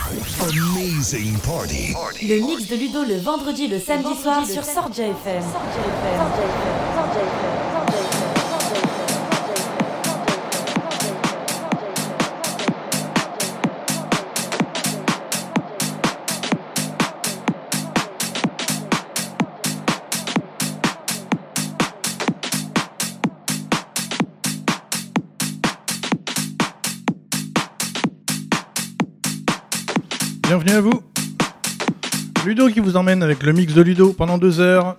Amazing party. Le mix de Ludo le vendredi et le samedi soir sur Sordia FM. Bienvenue à vous. Ludo qui vous emmène avec le mix de Ludo pendant 2 heures.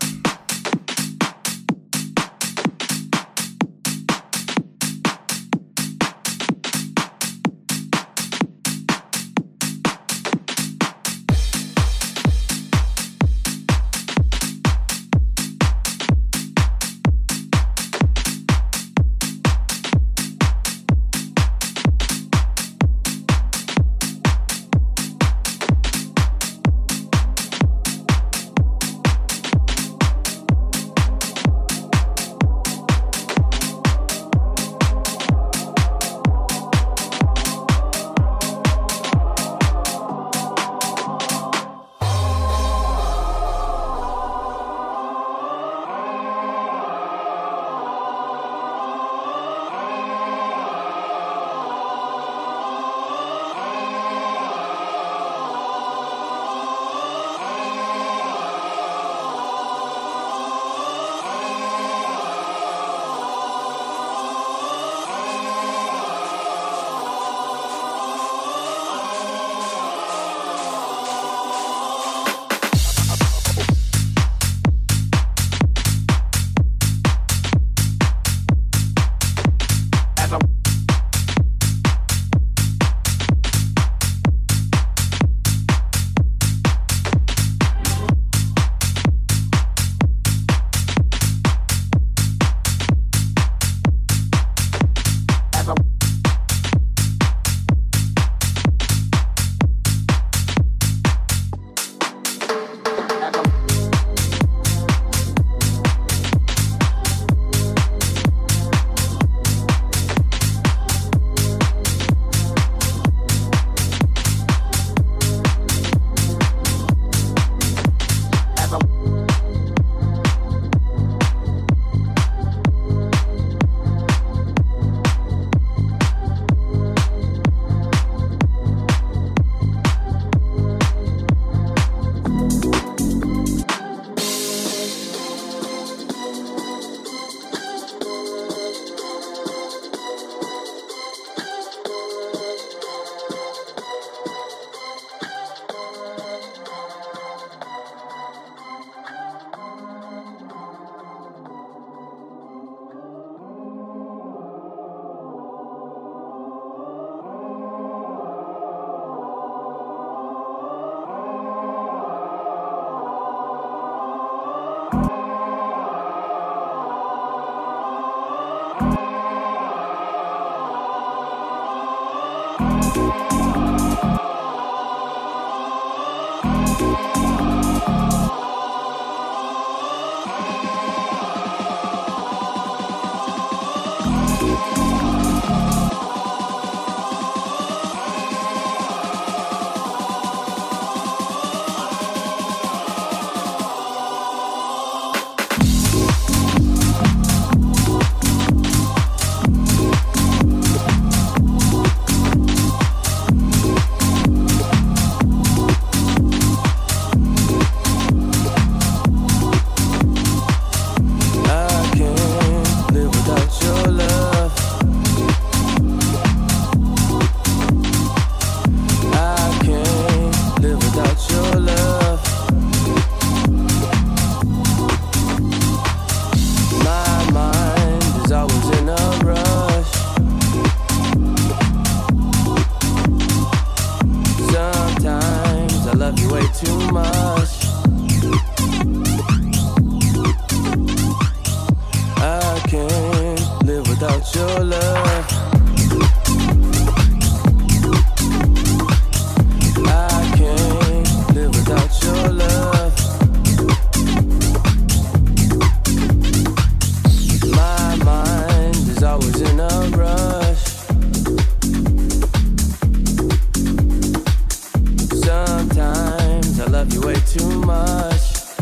too much.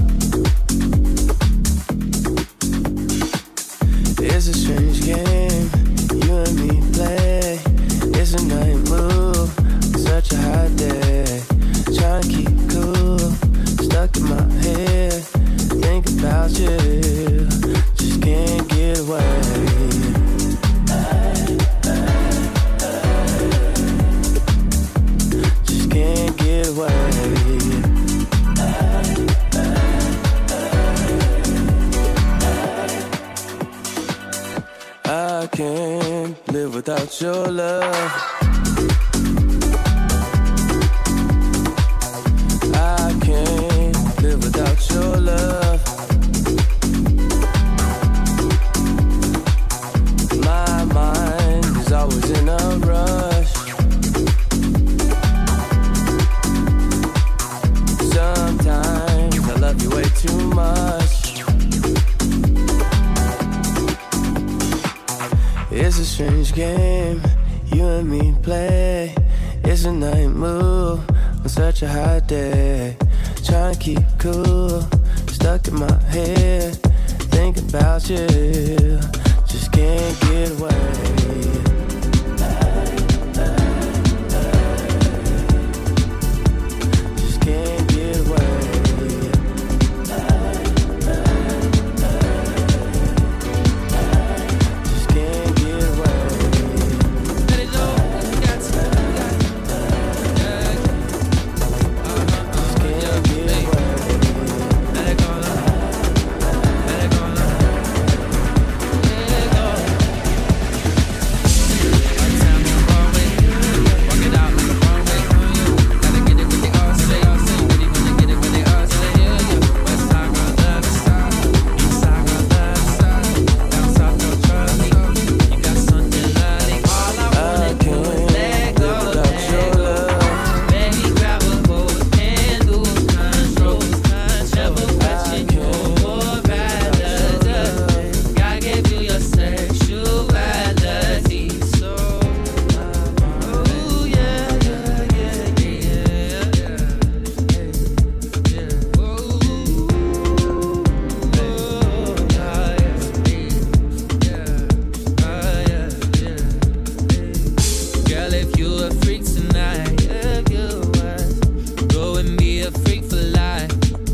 It's a strange game you and me play. It's a night move, such a hot day. Trying to keep cool, stuck in my head. Think about you, just can't get away. Just can't get away. I can't live without your love. I can't live without your love. My mind is always in a rush. Sometimes I love you way too much. It's a strange game you and me play. It's a night move on such a hot day. Trying to keep cool, stuck in my head. Thinking about you, just can't get away. Just can't get away. Just can't get away. Let it go, you got to, Just can't get away. let it go, let it go, let it go. Uptown on Broadway, walk it out like a runway. Gotta get it what they all say. Really wanna get it what they all say. West side girls love the side, east side girls love the side, down south girls trust me. You got something lovely. All I wanna do is let go, Without your love, baby, grab a hold and lose control. Never question your morality. God gave you your sexuality, so ooh yeah, yeah, yeah, yeah, yeah. Girl, if you a freak tonight, if you was, go and be a freak for life.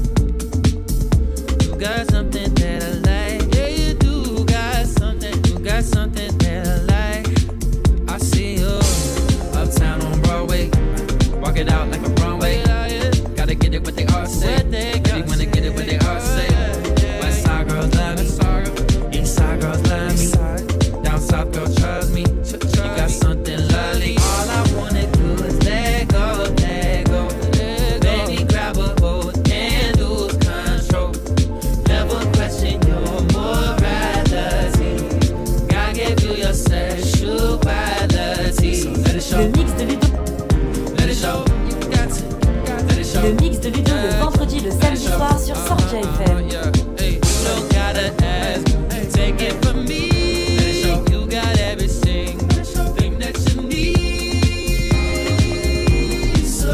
You got something that I like, yeah you do. Got something, you got something that I like. I see you uptown on Broadway, walk it out like a runway. Gotta get it what they all say. Really wanna get it what they all say. West side girls love me, east side girls love me, down south girls trust me. You got something lovely. All I wanna do is let go, let go. Baby, grab a hold and lose control. Never question your morality. God gave you your sexuality. So let it show, Le mix de Ludo, let it show. You got to, let it show. le mix de Ludo le vendredi, le samedi soir sur Sordia FM. Yeah, hey, you don't gotta ask, take it from me. You got everything, thing that you need. So.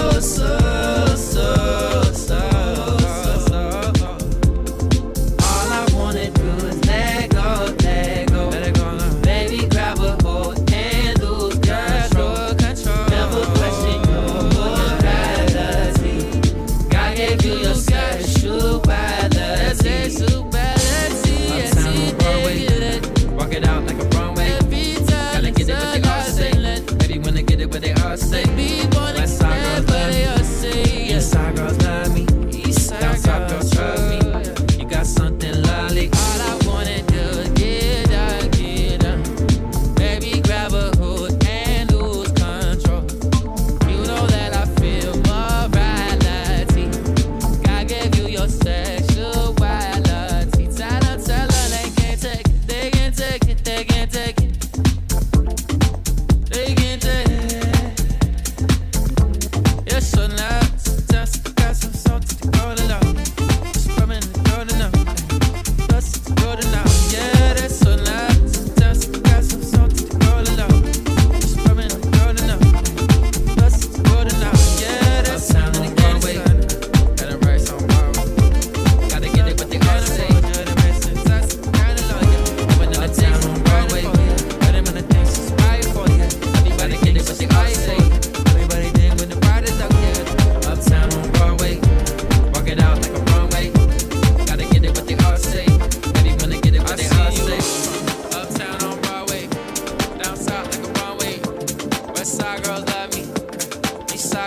All I wanna do is let go, let go. Baby, grab a hold and lose control. Never question your morality. God gave you your sexuality. Uptown on Broadway, walk it out like a runway. Gotta get it what they all say. Baby, wanna get it what they all say. West side girls love me, east side girls love me, down south girls trust me. You got something lovely. All I wanna do is get up. Baby, grab a hold and lose control. You know that I feel morality. God gave you your sexuality. Tell her they can't take it, they can't take it, they can't take it. They can't take it. You're so nice.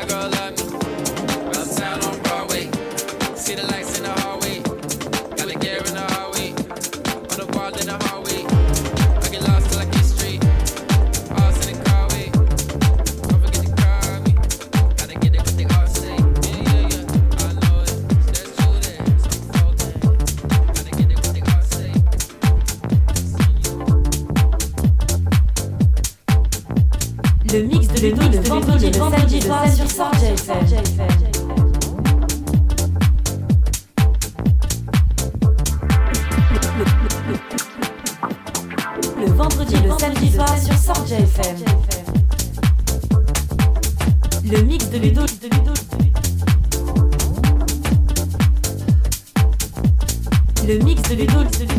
that girl love me. Uptown on Broadway, see the lights in the hallway. Got a gear in the hallway, on the wall in the hallway. I get lost till I get street. All in the carway. Don't forget to call me. Gotta get it what they all say. Yeah, yeah, yeah. I know it. That's true there. So I'm floating. Gotta get it what they all say. Le mix de Ludo le vendredi et le samedi soir sur Sordia FM. Le vendredi et le samedi soir sur Sordia FM. Le mix de Ludo. Le mix de Ludo.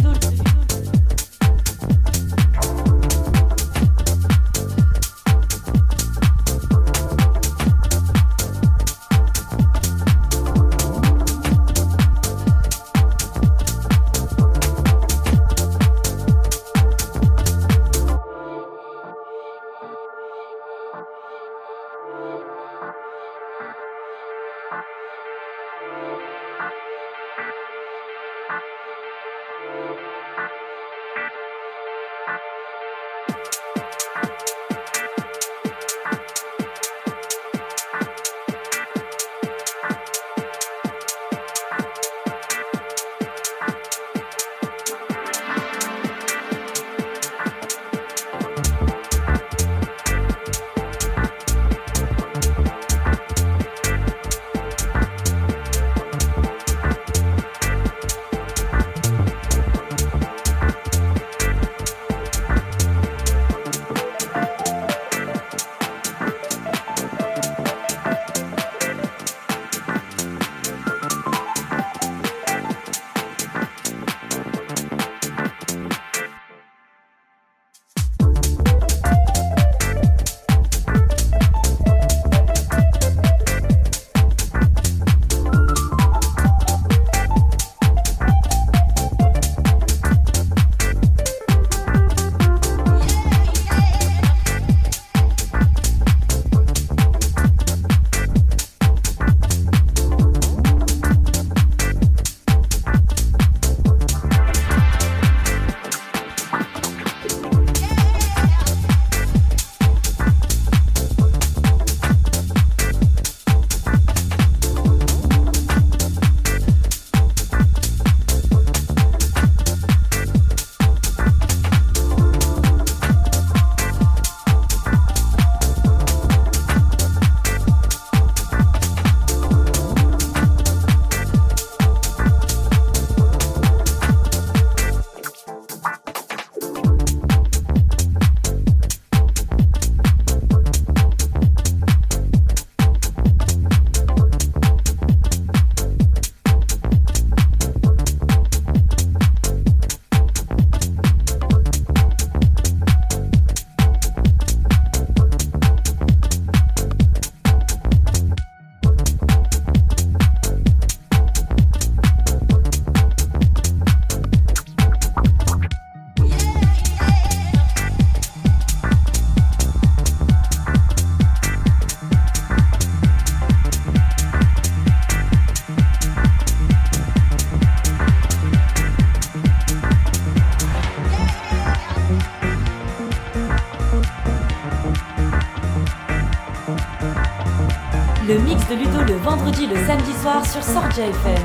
Le mix de Ludo le vendredi et le samedi soir sur Sordia FM.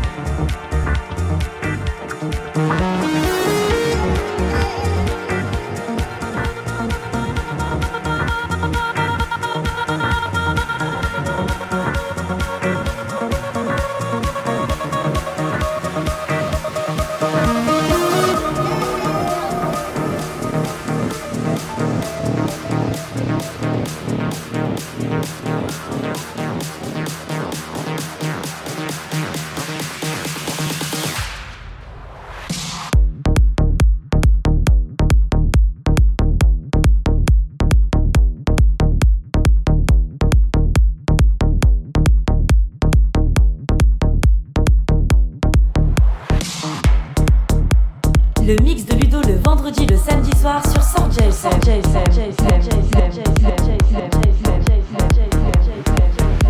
Le mix de Ludo le vendredi et le samedi soir sur Sordia FM.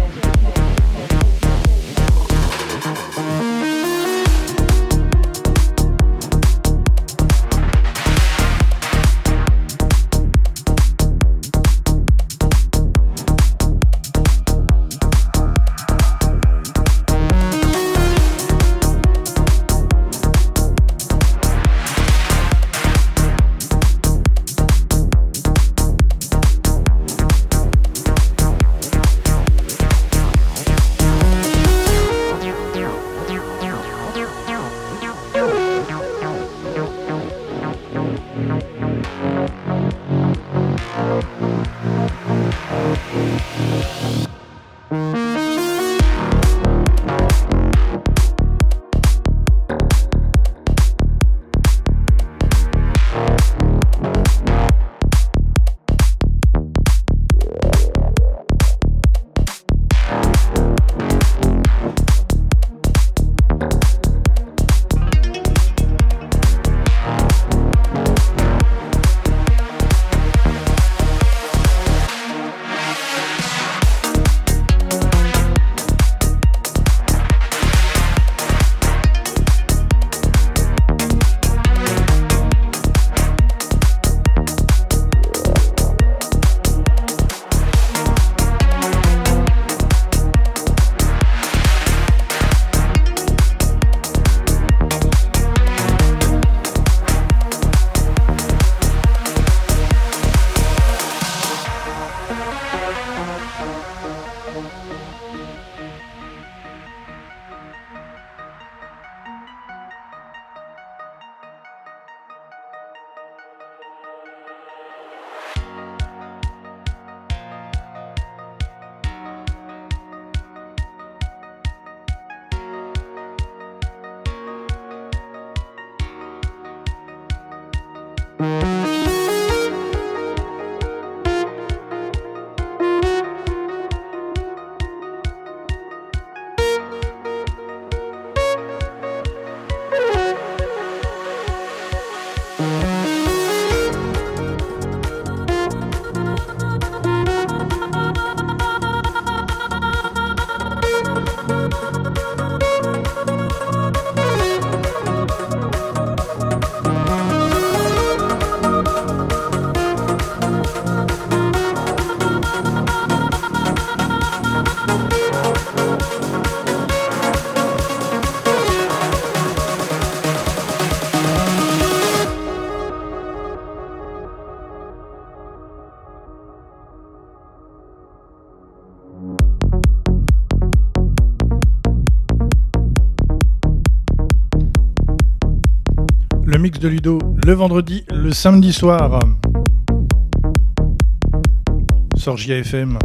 Le mix de Ludo, le vendredi, le samedi soir. Sur JFM.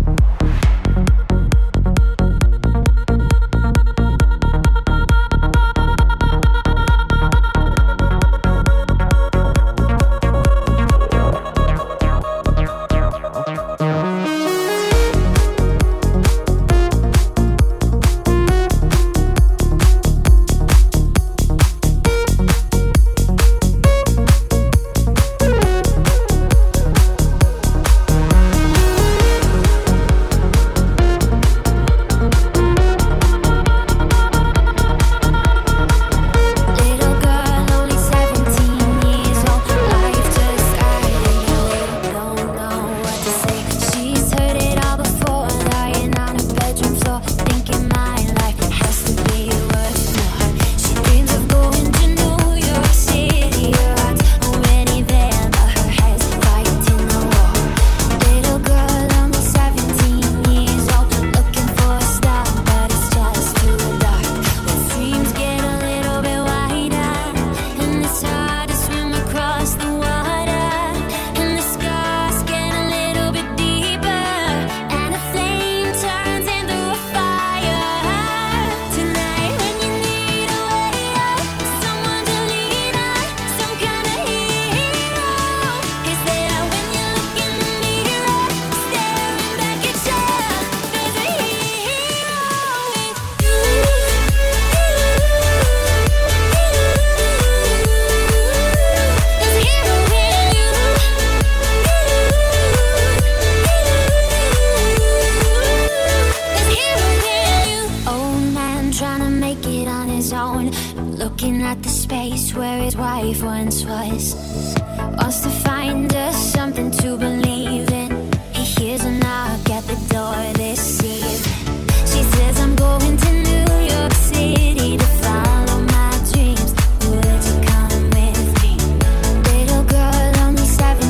Looking at the space where his wife once was. Wants to find us something to believe in. He hears a knock at the door this evening. She says, I'm going to New York City to follow my dreams. Would you come with me? Little girl, only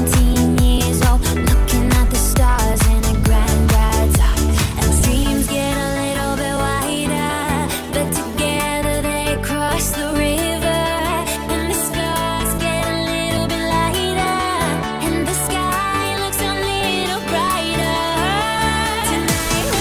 17 years old, looking at the stars in her granddad's eye. And dreams get a little bit wider, but together they cross the river. And the stars get a little bit lighter, and the sky looks a little brighter. Tonight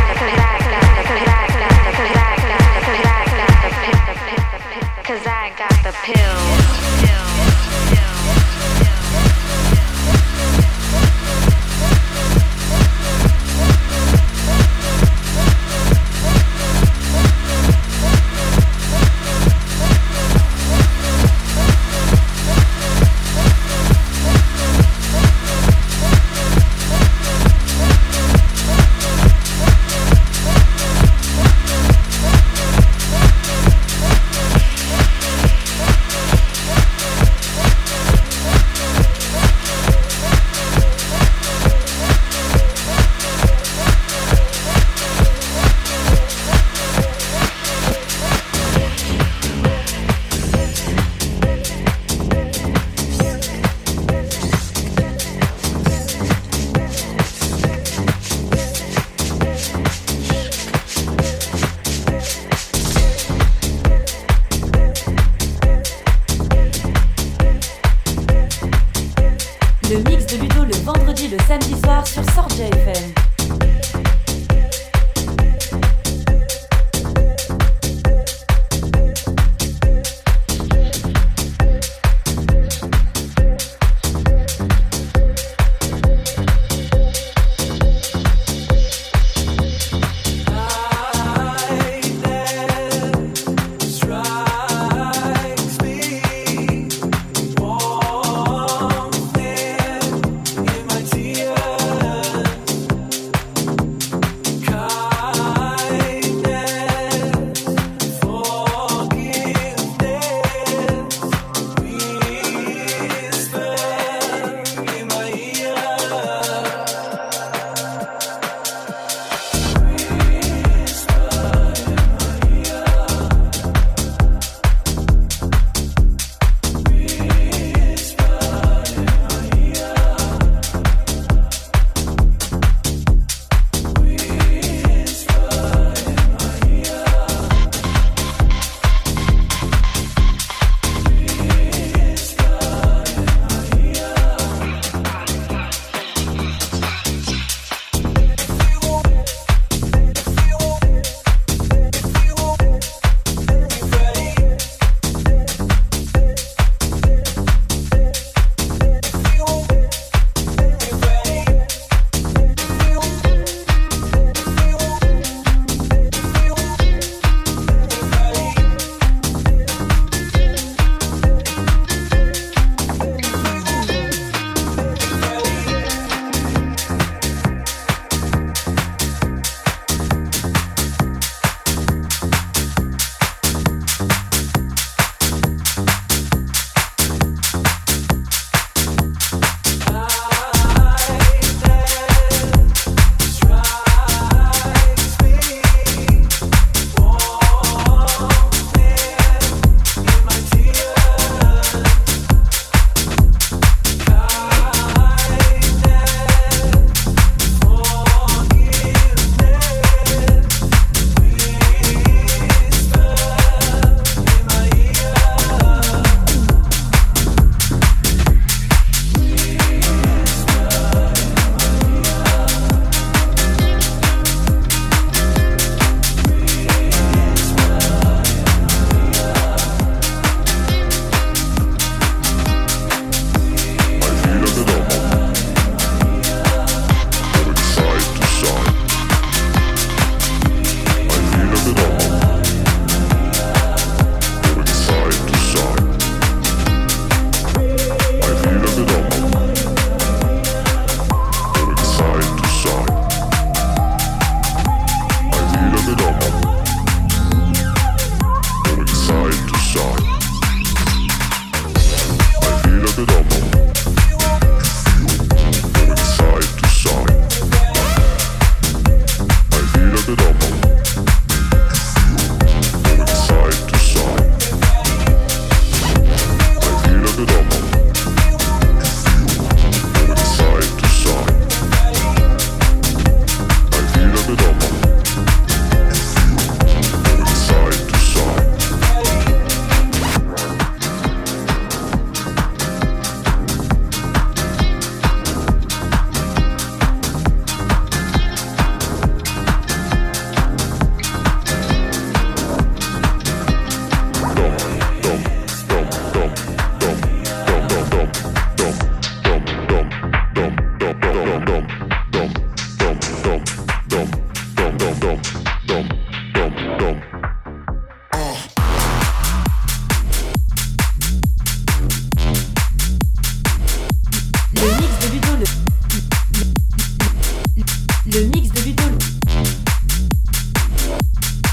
le samedi soir sur Sordia FM.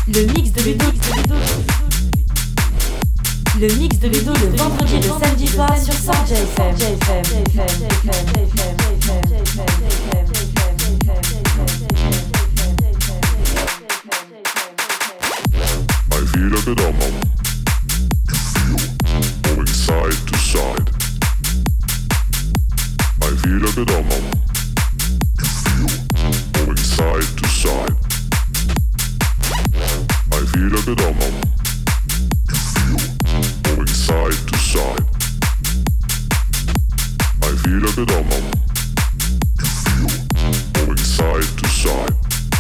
Le mix de Ludo. Le mix de Ludo le vendredi et le samedi soir sur Sorja FM. I feel a bit of moving side to side. I feel a bit of moving side to side. I feel a bit of moving side to side. I feel a bit of moving side to side.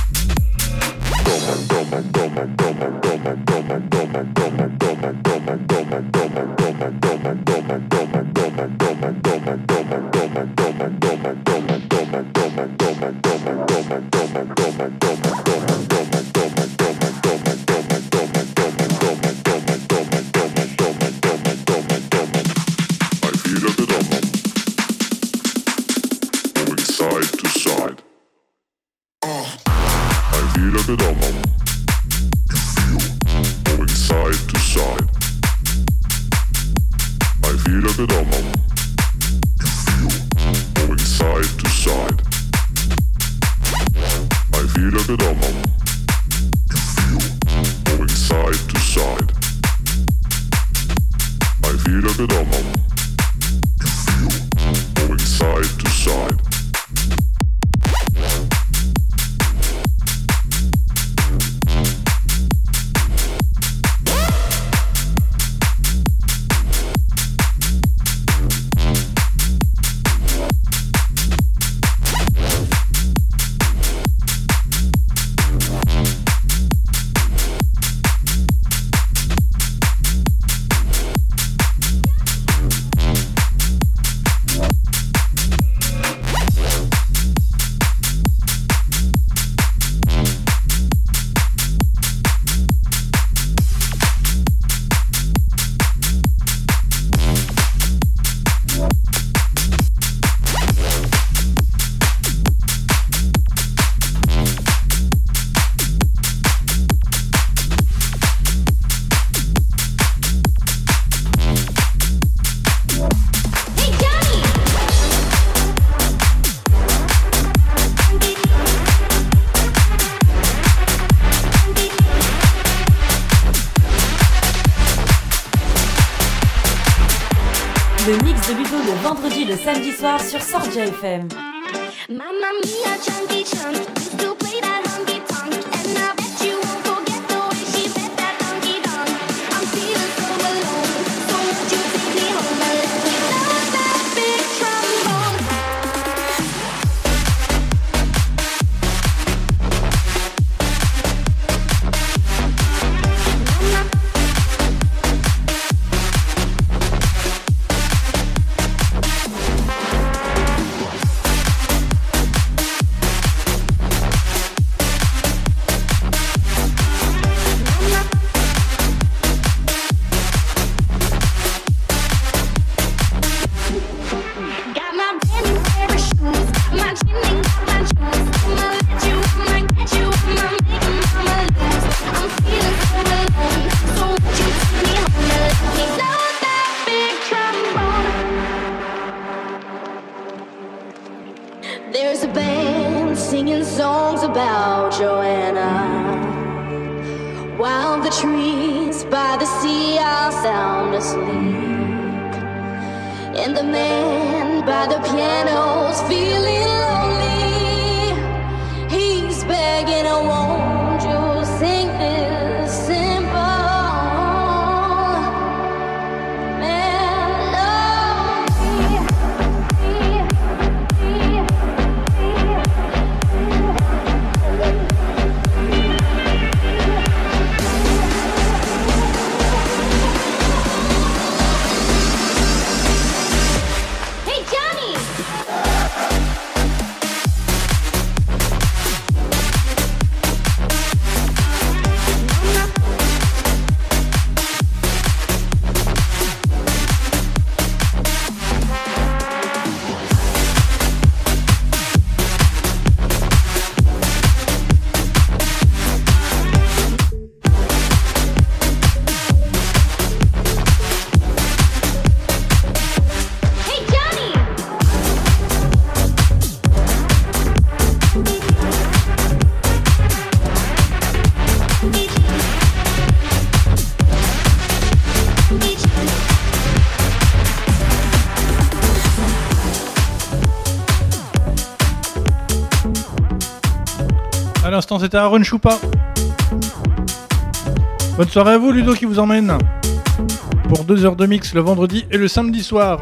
Le mix de Ludo le vendredi et le samedi soir sur Sorja FM. Mamma mia, chunky chunk, used to play that honky tonk, and I bet you won't forget the way she bet that donkey donk. I'm feeling so alone, so won't you take me home and let me love that big trombone? There's a band singing songs about Joanna, while the trees by the sea are sound asleep, and the man by the piano's feeling lonely. He's begging, oh, won't you sing this simple l'instant, c'était Aaron Choupa. Bonne soirée à vous, Ludo qui vous emmène pour 2 heures de mix le vendredi et le samedi soir.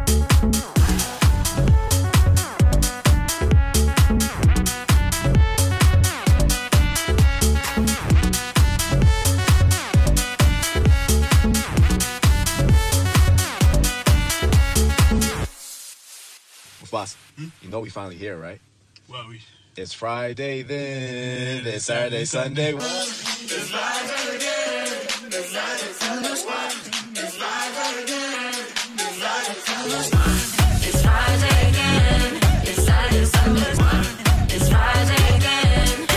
Boss, you know we finally here, right? Well, it's Friday then, it's Saturday, Sunday. It's Friday again, it's Friday, Sunday. It's Friday again, it's Friday, Sunday. It's Friday again, it's Saturday, Sunday. It's Friday again,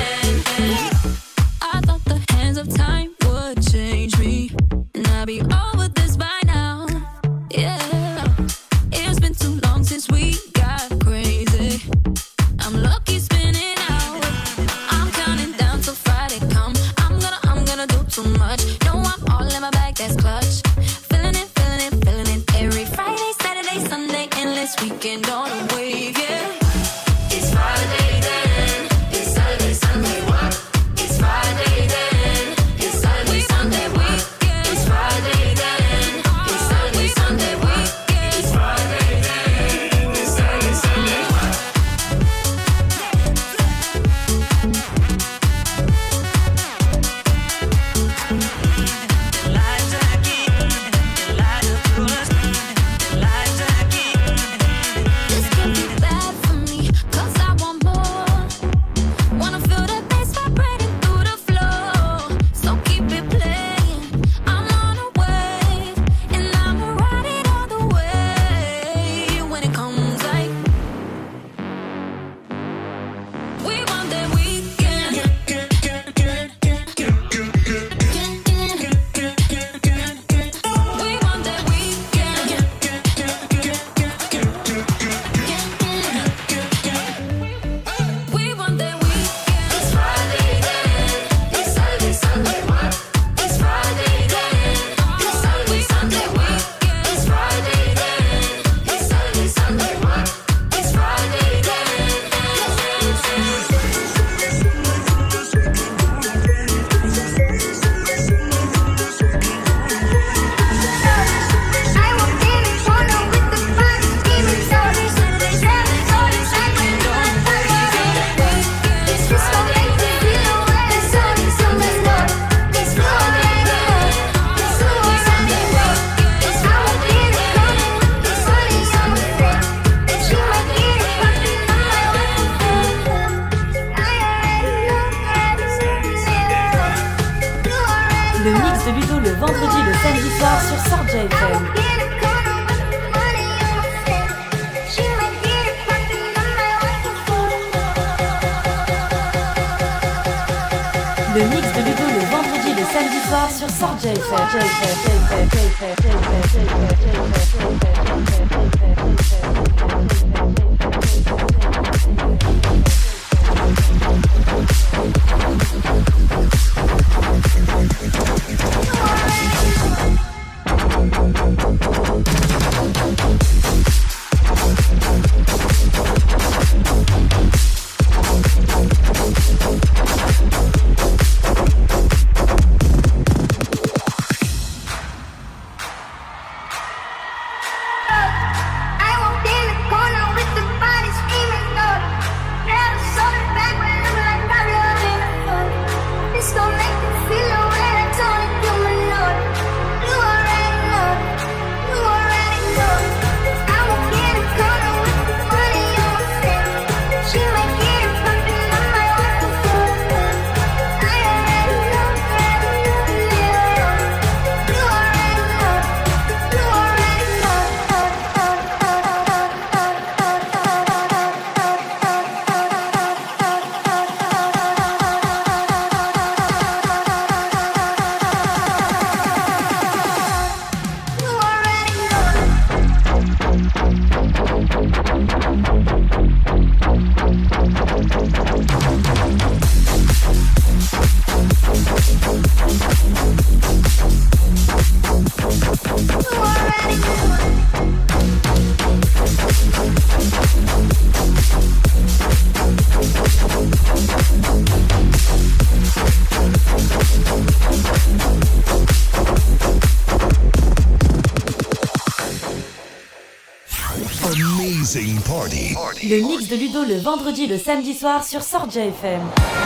I thought the hands of time would change me, and I'd be over this by now. Yeah. It's been too long since we got crazy. I'm lucky spinning out. I'm counting down till Friday come. I'm gonna do too much. No, I'm all in my bag, that's clutch. Feeling it, feeling it, feeling it. Every Friday, Saturday, Sunday, endless weekend on a wave, yeah. It's Friday then, it's Saturday, Sunday, what? It's Friday then, it's Saturday, Sunday, weekend. It's Friday then, it's Saturday, Sunday, weekend. It's Friday then, it's Saturday, Sunday, what? This can be bad for me, 'cause I want more. Wanna feel the bass vibrating through the floor. So keep it playing. I'm on a wave, and I'ma ride it all the way. When it comes like we want that weekend. We want that weekend. We want that weekend. It's Friday then, it's Saturday, Sunday, what? It's Friday then, it's Saturday, Sunday, weekend. It's Friday then, it's Saturday, Sunday, what? It's Friday then. I walked in the corner with the fun, demon stories. It's just so late to feel when it's sunny, so let's go. It's Friday, it's Sunday, it's I walked in the corner with the sun is on my face. And she might get it popping on my way. I already know that it's Le mix de Ludo le vendredi et le samedi soir sur Sarja FM. Le mix de Ludo le vendredi et le samedi soir sur Sarja I walked in the corner with the body screaming, no, never Dancing Party. Le mix de Ludo le vendredi et le samedi soir sur Sordia FM.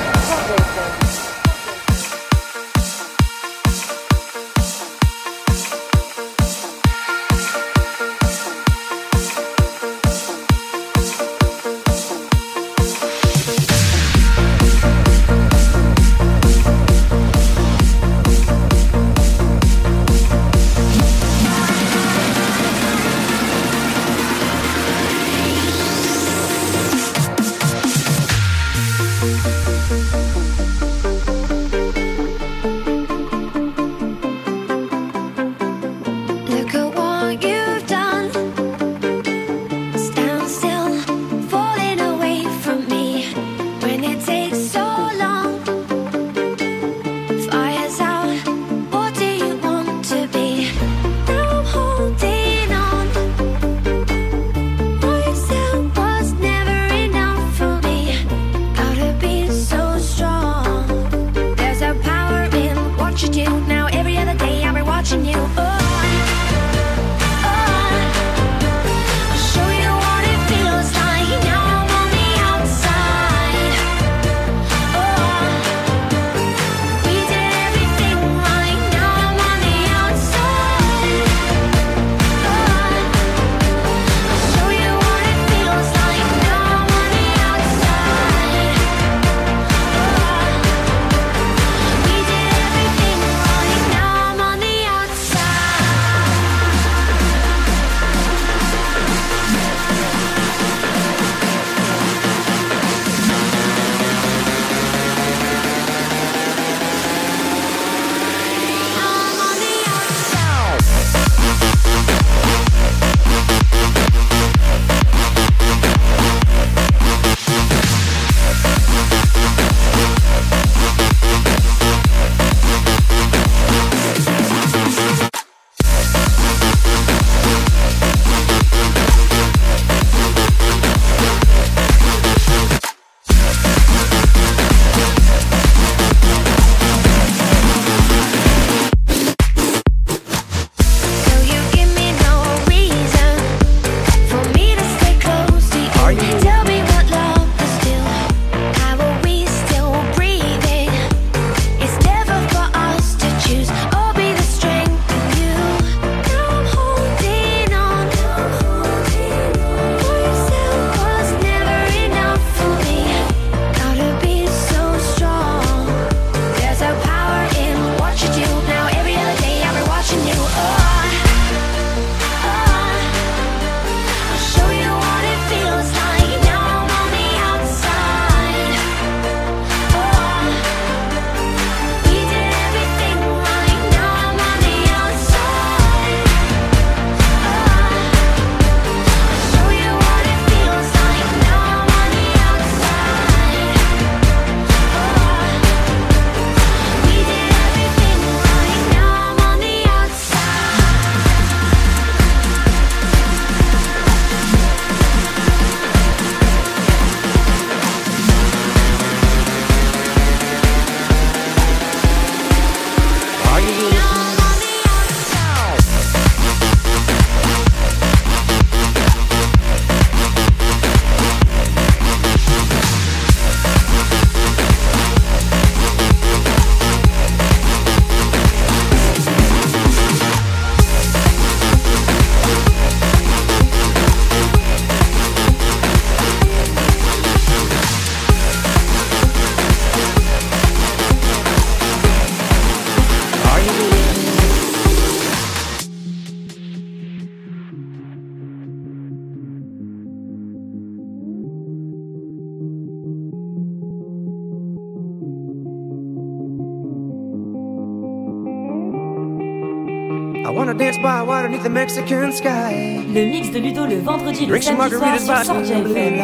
Le mix de Ludo le vendredi, le samedi soir sur Sordia FM.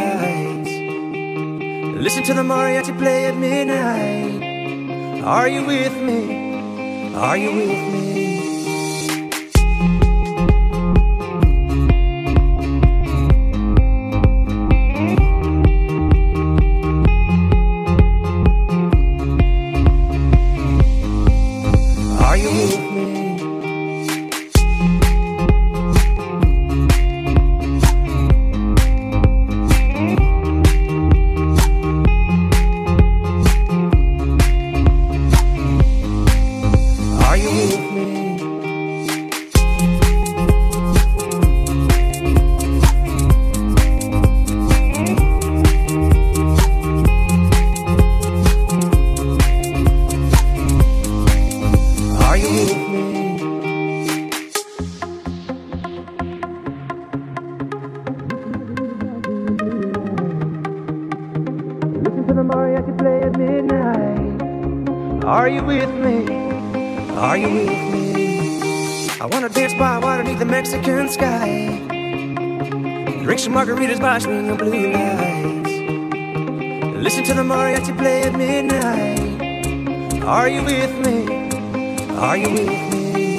Listen to the mariachi play at midnight. Are you with me? Are you with me? with me? Are you with me? I wanna dance by water beneath the Mexican sky. Drink some margaritas by swinging blue lights. Listen to the mariachi play at midnight. Are you with me? Are you with me?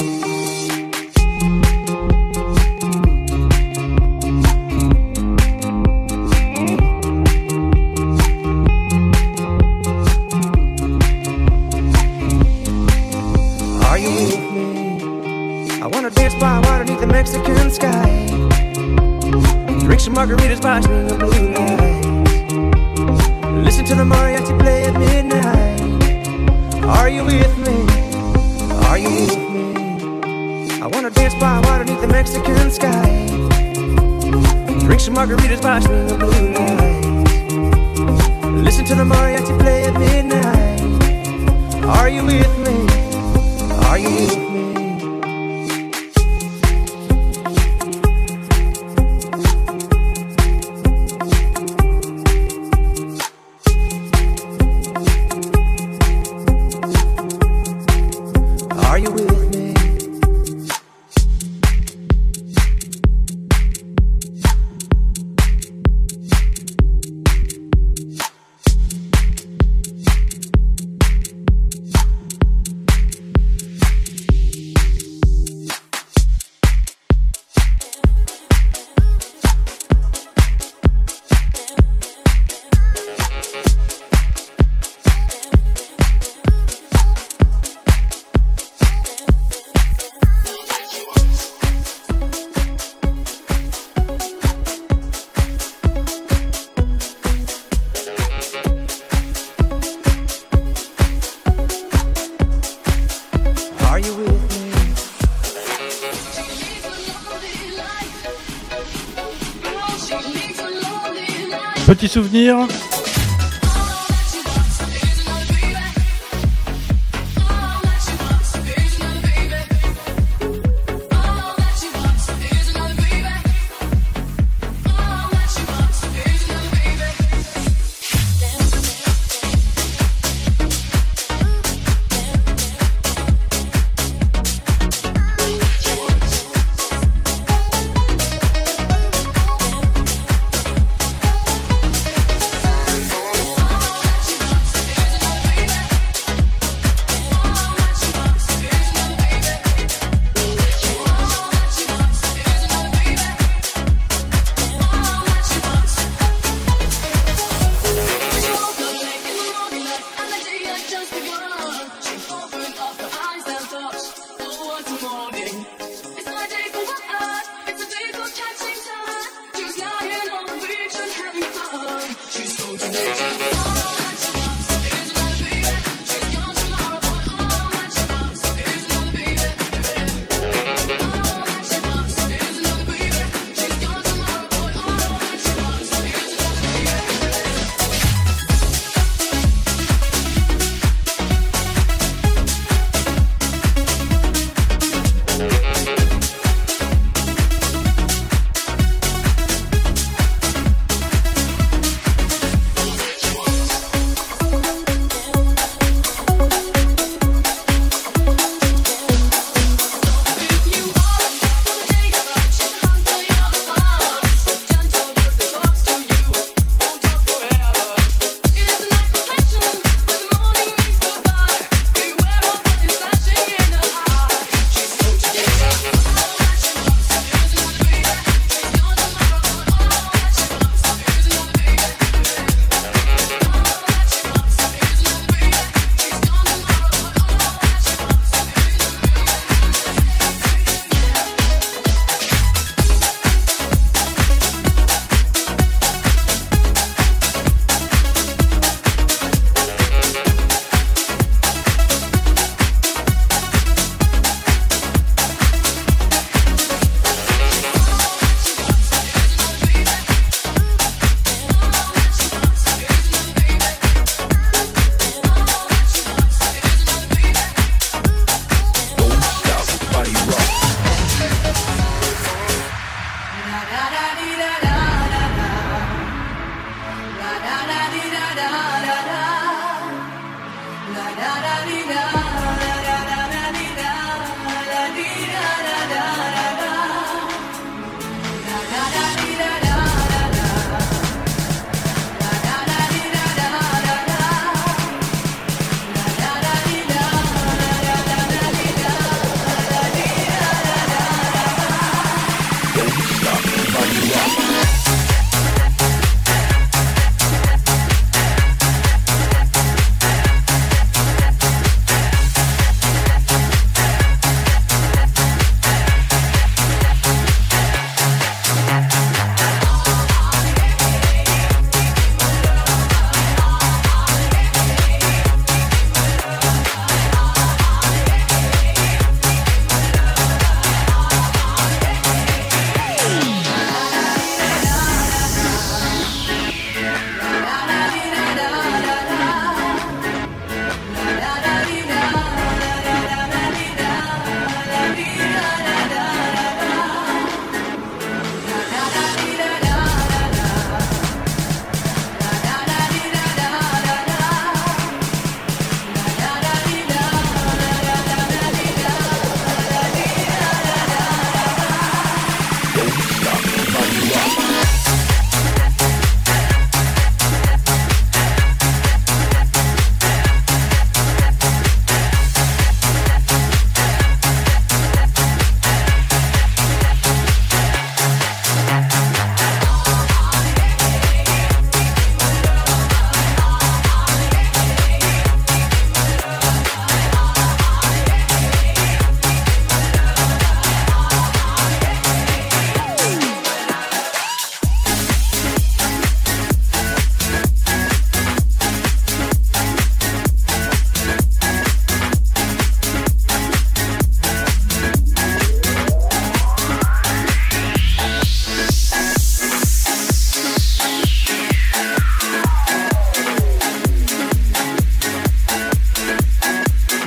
Mexican sky. Drink some margaritas by swinging blue lights. Listen to the mariachi play at midnight. Are you with me? Are you with me? I wanna dance by water beneath the Mexican sky. Drink some margaritas by swinging blue lights. Listen to the mariachi play at midnight. Are you with me? Are you with me? Petit souvenir.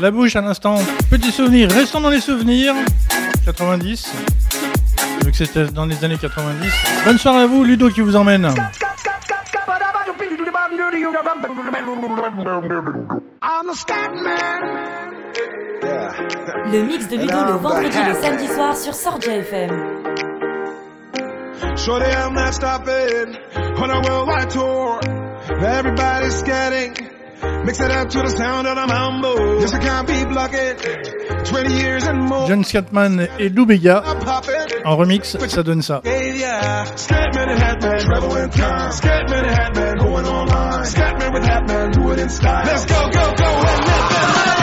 la bouche à l'instant. Petit souvenir, restons dans les souvenirs. 90. Vu que c'était dans les années 90. Bonne soirée à vous, Ludo qui vous emmène. Le mix de Ludo le vendredi et le samedi soir sur Sorja FM. Shorty, I'm not stopping on a worldwide tour. Everybody's getting mix it up to the sound of the mambo. Yes, I can't be blocking 20 years and more. John Scatman et Lou Bega en remix, ça donne ça. Scatman and Hatman, rebel in time. Scatman and Hatman, going online. Scatman with Hatman, do it in style. Let's go, go, go, and let them know.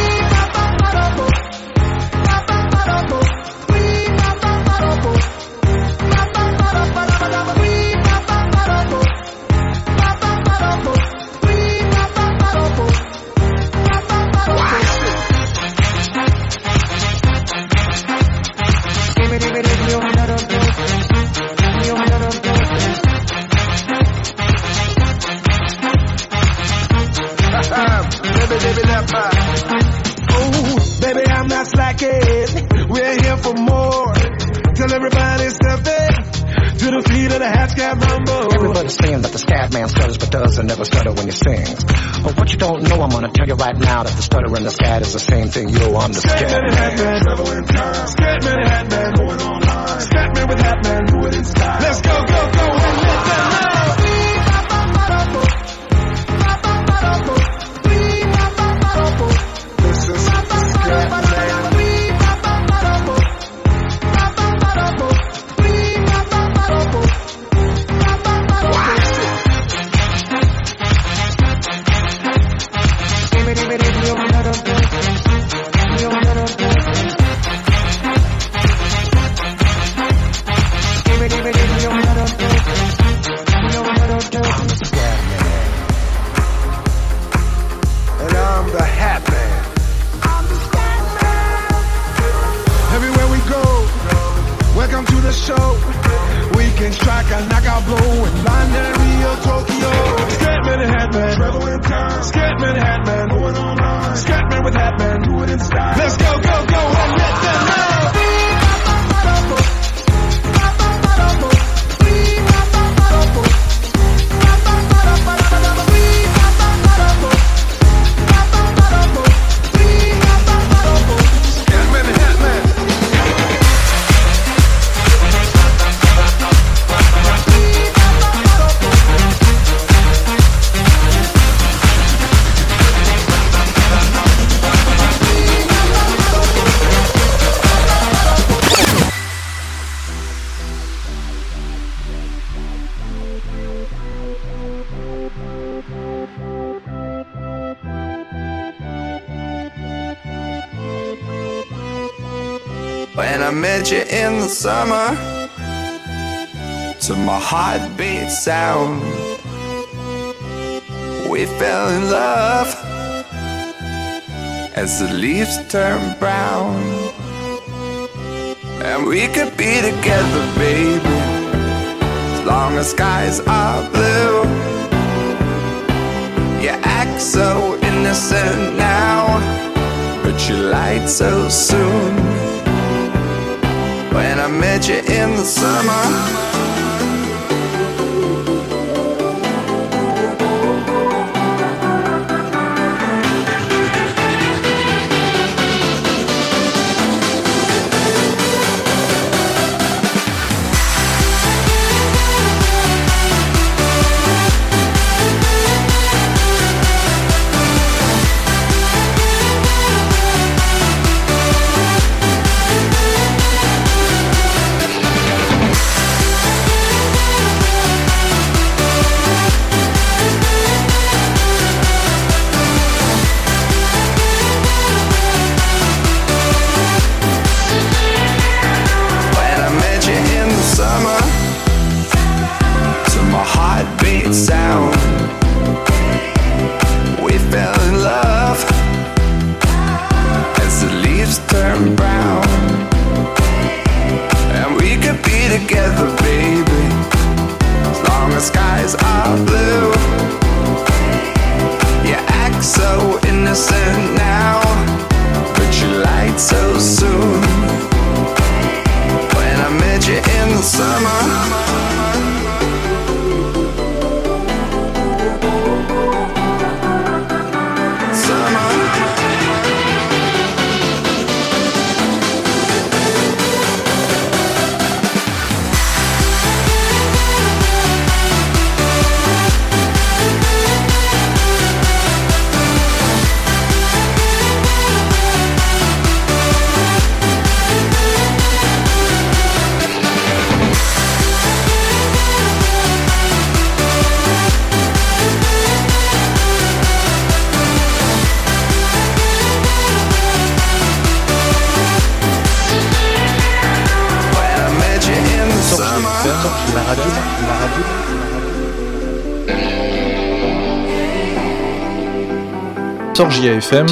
Oh, baby, I'm not slacking. We're here for more. Tell everybody step in to the feet of the hat scat rumble. Everybody's saying that the scat man stutters but doesn't never stutter when he sings. But what you don't know, I'm gonna tell you right now that the stutter and the scat is the same thing. Yo, I'm the scat man. Scatman and Hatman, going online. Scatman with Hatman, do it in style. Let's go, go, go, and let them know. When I met you in the summer, to my heartbeat sound, we fell in love as the leaves turn brown. And we could be together, baby, as long as skies are blue. You act so innocent now, but you lied so soon. When I met you in the summer, sound, we fell in love as the leaves turn brown. And we could be together, baby, as long as skies are blue. You act so innocent now, la radio. Sorgia FM.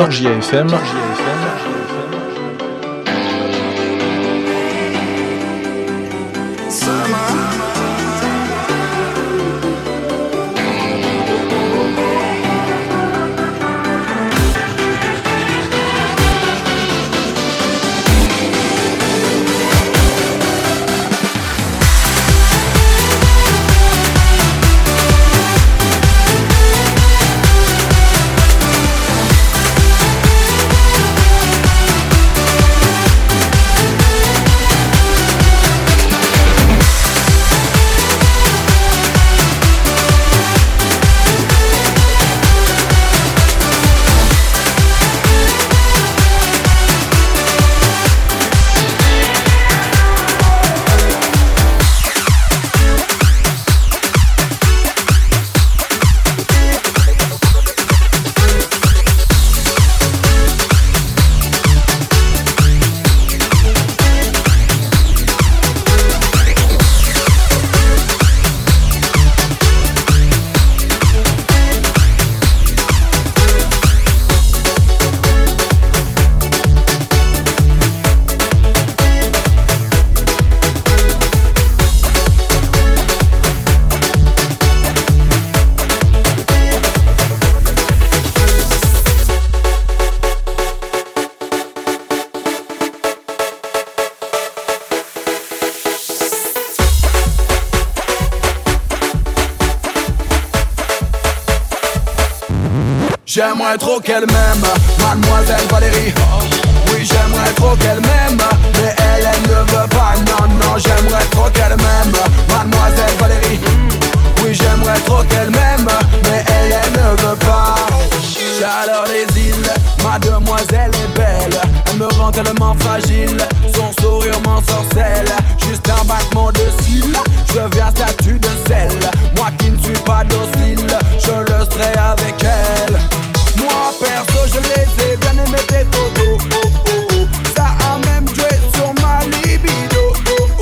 J'aimerais trop qu'elle m'aime, mademoiselle Valérie. Oui, j'aimerais trop qu'elle m'aime, mais elle ne veut pas. Non, j'aimerais trop qu'elle m'aime, mademoiselle Valérie. Oui, j'aimerais trop qu'elle m'aime, mais elle ne veut pas. Chaleur des îles, ma demoiselle est belle. Elle me rend tellement fragile, son sourire m'ensorcelle. Juste un battement de cils, je deviens statue de sel. Moi qui ne suis pas docile, je le serai avec elle. Moi perso je les ai bien aimé tes photos. Ça a même joué sur ma libido.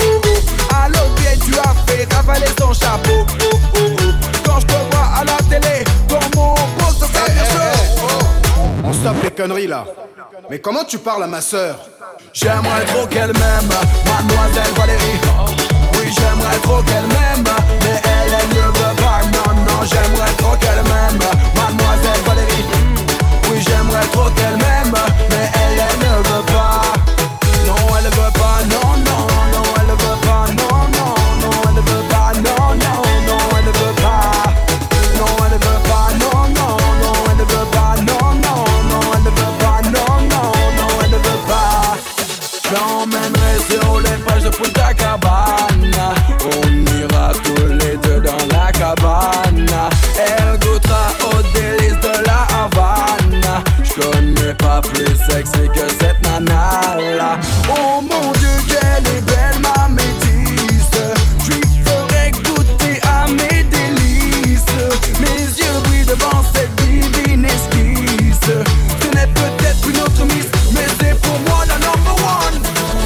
À l'autre pied tu as fait ravaler son chapeau. Quand je te vois à la télé, dans mon poste ça devient chaud. On stoppe les conneries là. Mais comment tu parles à ma sœur? J'aimerais trop qu'elle m'aime, mademoiselle Valérie. Oui, j'aimerais trop qu'elle m'aime, mais elle ne veut pas. Non, j'aimerais trop qu'elle m'aime, mademoiselle Valérie. Oui, j'aimerais trop qu'elle m'aime, mais elle ne veut pas. Non, elle veut pas, non, elle veut pas, non, elle veut pas, non, elle veut pas. Non, elle veut pas, non, elle veut pas, non, elle veut pas, non, elle veut pas. J'emmènerai sur les plages de Punta Cabana. On ira tous les deux dans la cabane. Elle goûtera aux délices de la Havane. J'connais pas plus sexy que cette nana là. Oh mon Dieu, qu'elle est belle ma métisse. J'lui ferai goûter à mes délices. Mes yeux brillent devant cette divine esquisse. Ce n'est peut-être une autre miss, mais c'est pour moi la number one.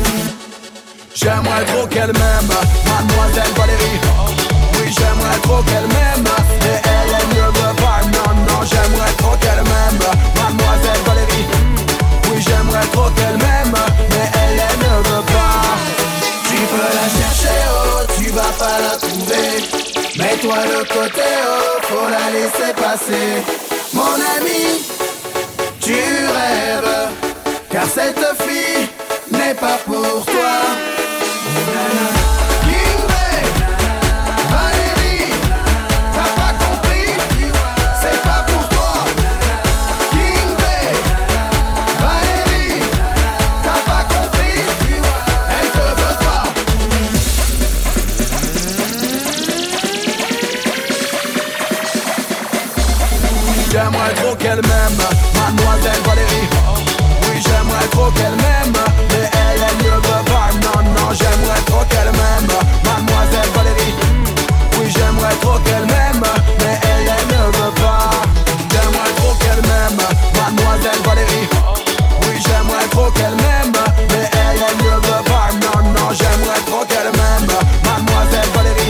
J'aimerais trop qu'elle m'aime, mademoiselle Valérie. Oui, j'aimerais trop qu'elle m'aime, mais elle ne veut pas. Non, j'aimerais trop qu'elle m'aime, mademoiselle Valérie. Oui, j'aimerais trop qu'elle m'aime, mais elle ne veut pas. Tu peux la chercher, oh, tu vas pas la trouver. Mets-toi de côté, oh, faut la laisser passer. Mon ami, tu rêves, car cette fille n'est pas pour toi. J'aimerais trop qu'elle m'aime, mademoiselle Valérie. Oui, j'aimerais trop qu'elle m'aime, mais elle ne veut pas. Non, j'aimerais trop qu'elle m'aime, mademoiselle Valérie. Oui, j'aimerais trop qu'elle m'aime, mais elle ne veut pas. J'aimerais trop qu'elle m'aime, mademoiselle Valérie. Oui, j'aimerais trop qu'elle m'aime, mais elle ne veut pas. Non, j'aimerais trop qu'elle m'aime, mademoiselle Valérie.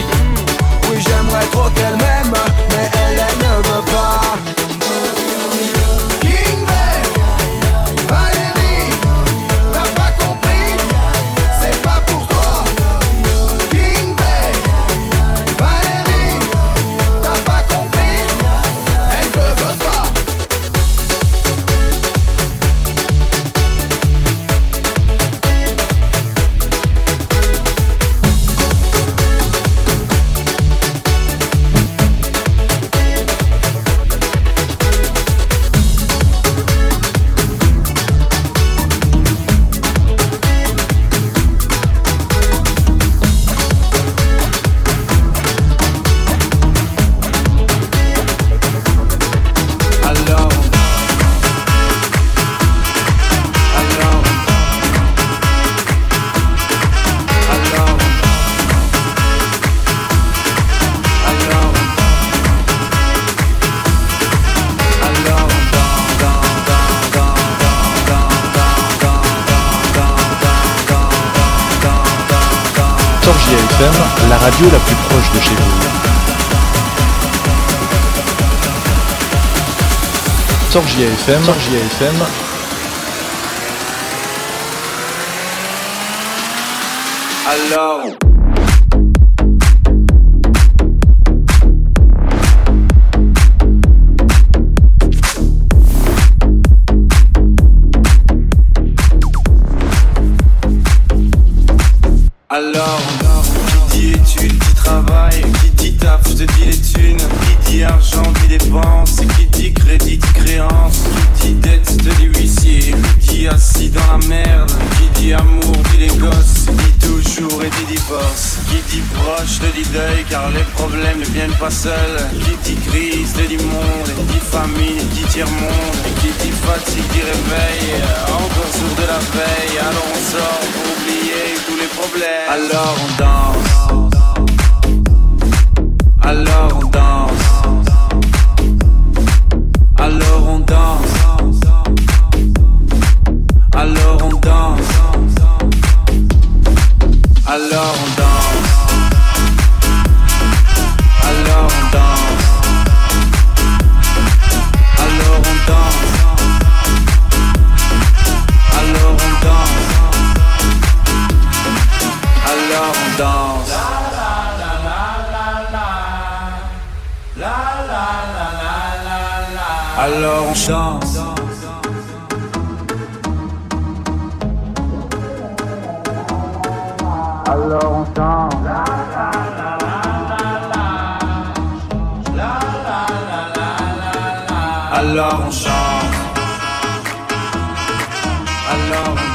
Sorgia FM, la radio la plus proche de chez vous. Sorgia FM, Sorgia FM. Alors qui dit études, qui travaille, qui dit taf, je te dis les thunes, qui dit argent, qui dépense, qui dit crédit, dit créance, qui dit dette, je te dis huissier, qui dit assis dans la merde, qui dit amour, dit les gosses, dit toujours et dit divorce, qui dit proche, te dit deuil, car les problèmes ne viennent pas seuls, qui dit crise, te dit monde, qui dit famine, dit tiers-monde, qui dit fatigue, dit réveil, encore sourd de la veille, alors on sort pour oublier tous les problèmes. Alors on danse, alors on danse, alors on danse, alors on danse, alors on danse, alors on danse, alors on danse, alors on danse. Alors on danse. Alors on danse. Alors on danse. Alors on chante. Alors on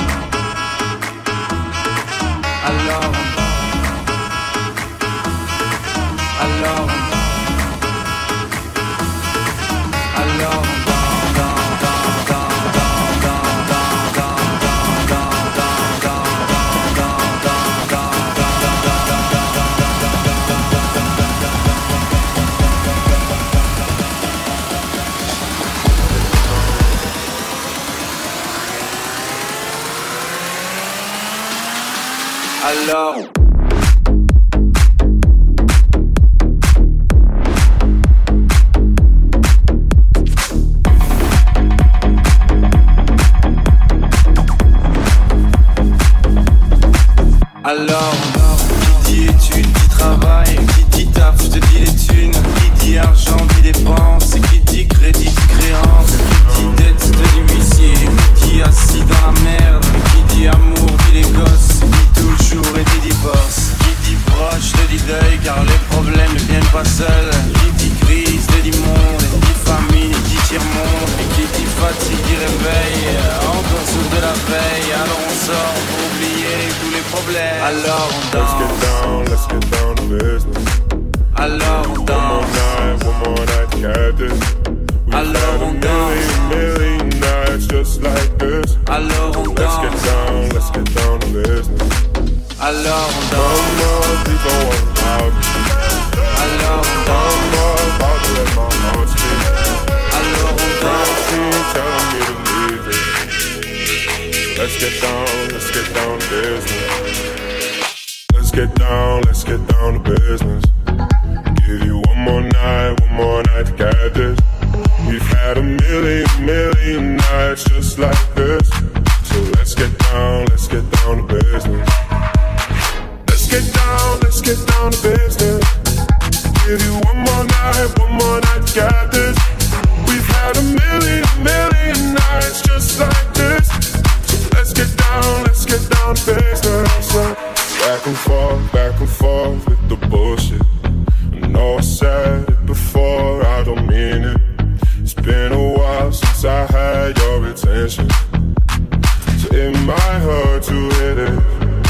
alors qui dit études, qui travaille, qui dit taf, je te dis les thunes, qui dit argent, qui dépense, qui dit crédit, qui créance, qui dit dette, je te dis huissier, qui dit assis dans la merde, qui dit amour, dit les gosses, dit toujours et dit divorce, qui dit proche, te dit deuil, car les problèmes ne viennent pas seuls, qui dit crise, te dit monde, qui dit famine, qui dit tiers-monde, qui dit fatigue, dit réveil, encore sourd de la veille, alors on sort pour oublier tous les problèmes. Alors on danse. Let's get down to business. Alors on danse. One more night, got this. We've Alors on had danse. a million nights just like this. Alors on danse. Let's get down to business. Alors on danse. Mama, please don't worry about me. Alors on danse. Mama, about to let my heart speak. Alors on danse. She's telling me to leave it. Let's get down to business. Let's get down to business. Give you one more night to get this. We've had a million nights just like this. So let's get down to business. Let's get down to business. Give you one more night to get this. We've had a million nights just like this. So let's get down to business. Back and forth with the bullshit. I know I said it before, I don't mean it. It's been a while since I had your attention, so it might hurt to hit it.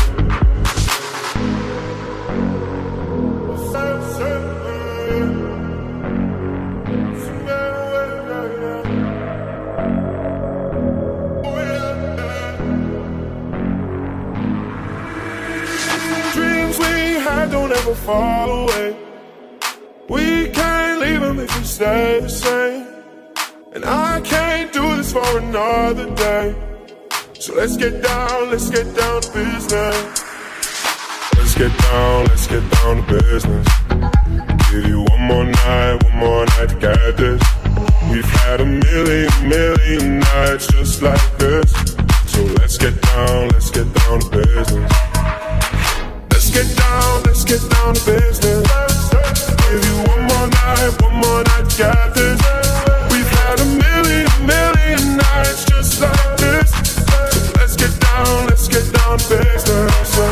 Don't ever fall away. We can't leave them if we stay the same. And I can't do this for another day. So let's get down to business. let's get down to business. Give you one more night to get this. We've had a million nights just like this. So let's get down to business. Let's get down to business. Give you one more night to get this. We've had a million nights just like this. So let's get down to business.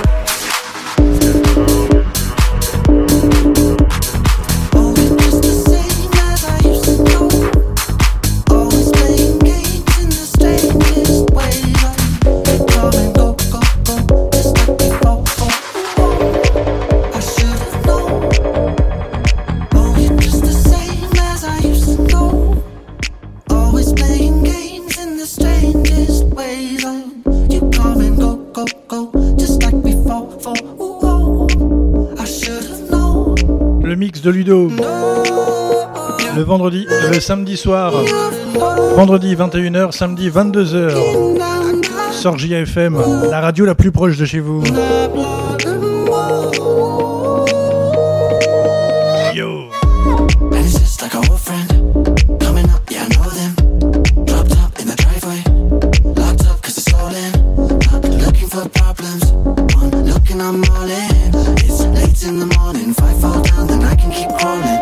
De Ludo le vendredi, le samedi soir, vendredi 21h, samedi 22h sur JFM, la radio la plus proche de chez vous. Yo. In the morning, if I fall down, then I can keep crawling.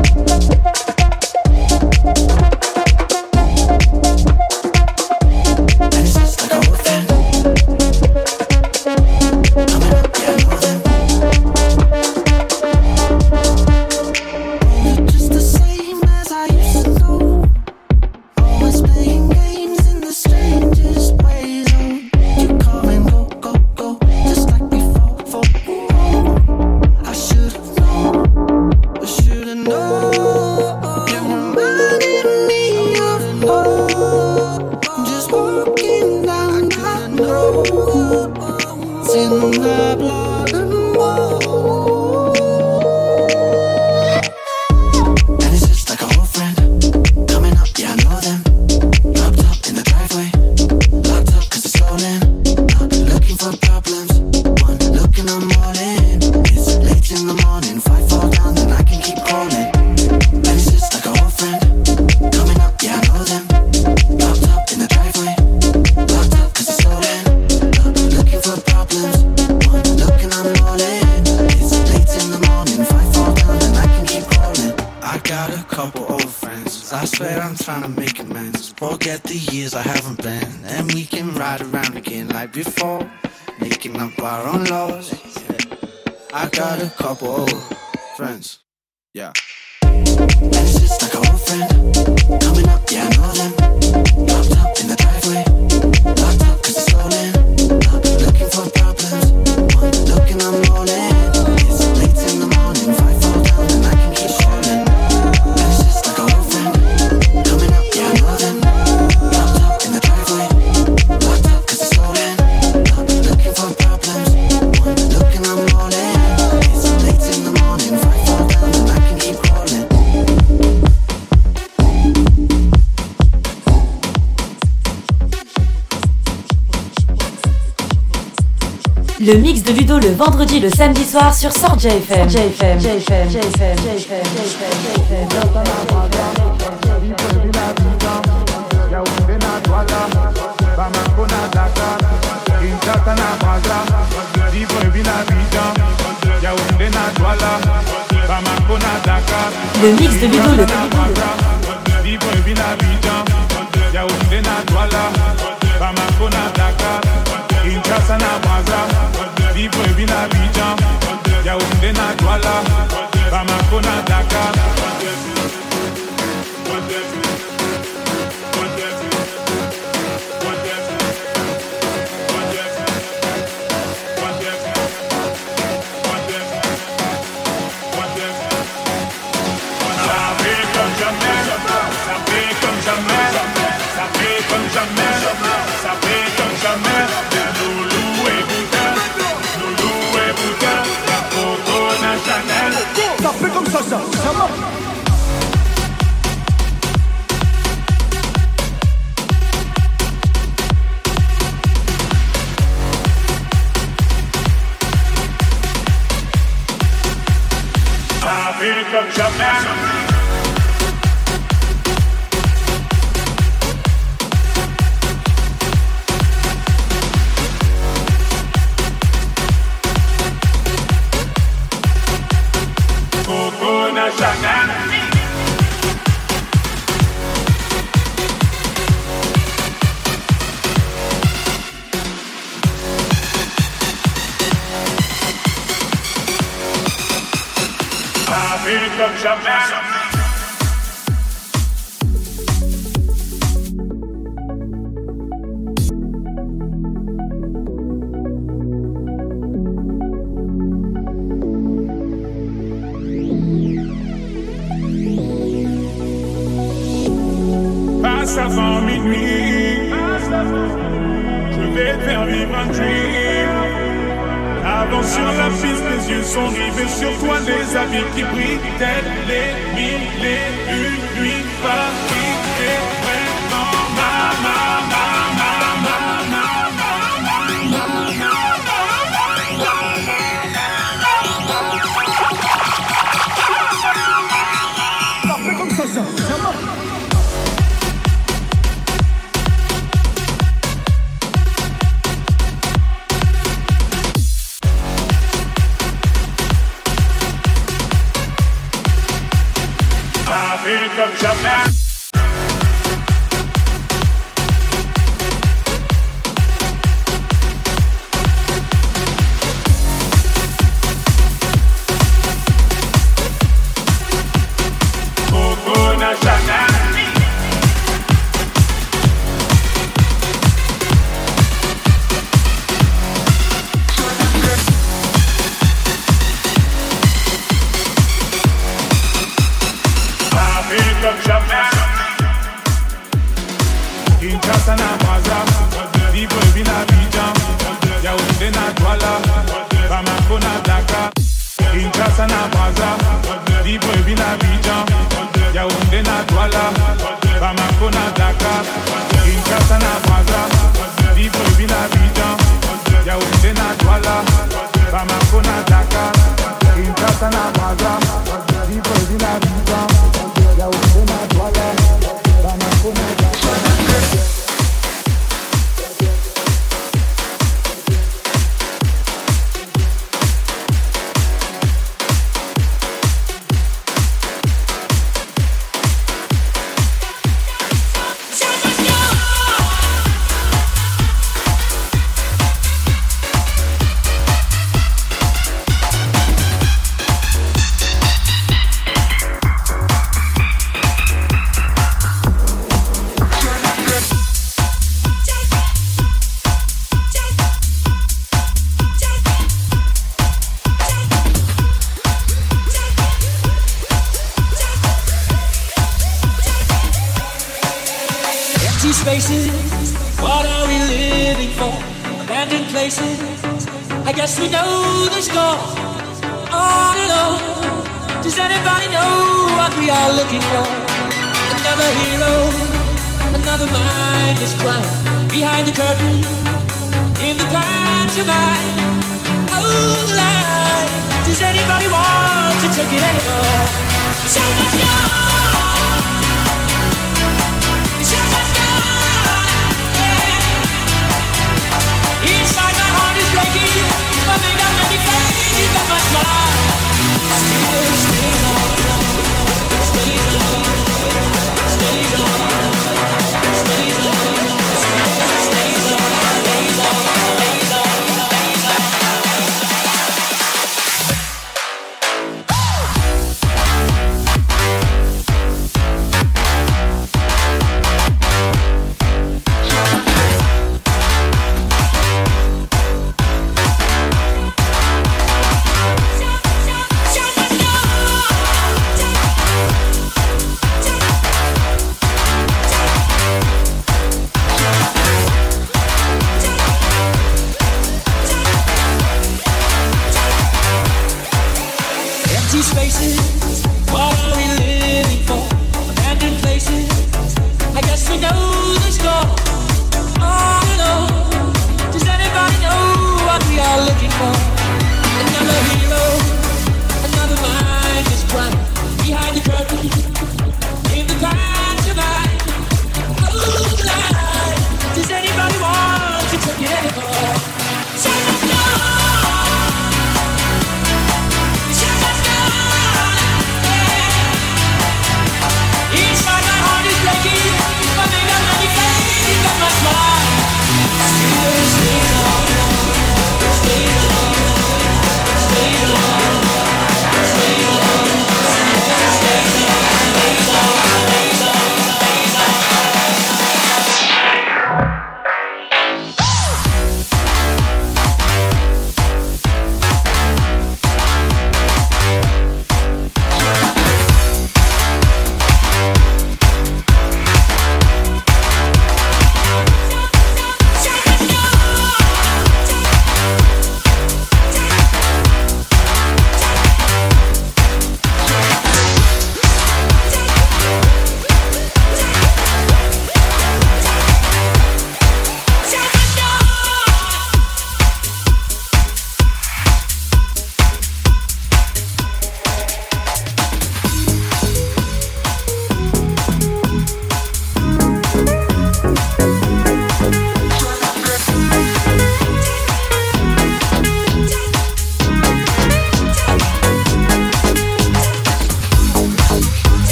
And it's just like a old friend. Coming up, yeah, I know them. You're just the same as I used to know. Always playing games in the strangest ways. Oh, you come and go, just like before. Le mix de Ludo le vendredi, le samedi soir sur Sorja FM. Le mix de Ludo le Ça fait comme ça, ça marche. comme jamais. Coconut Chanel. Paris comme jamais. Avant minuit, je vais te faire vivre un dream. Avance sur la piste, les yeux sont rivés sur toi, les habits qui brillent, tels les mille et une nuits. Paris est vraiment Parfait comme ça, ça marche. Comme jamais. Coconut Chanel. Comme jamais. Kinshasa na Brazza, Libreville na Abidjan, Yaoundé na Douala, Bamako na Dakar. Kinshasa na Brazza, Libreville na Abidjan, Yaoundé na Douala, Bamako na Dakar. Kinshasa na Brazza, Libreville na Abidjan, Yaoundé na Douala, Bamako na Dakar. Kinshasa na Brazza, Libreville na Abidjan. Spaces, what are we living for? Abandoned places, I guess we know the score. On and on, does anybody know what we are looking for? Another hero, another mindless crime. Behind the curtain, in the pantomime. Oh, the line, does anybody want to take it anymore? So let's go! Inside my heart is breaking, but they don't let me fade. But my smile still stays on, stays on, stays on, stays on, stays on, stays on, stays on. Shut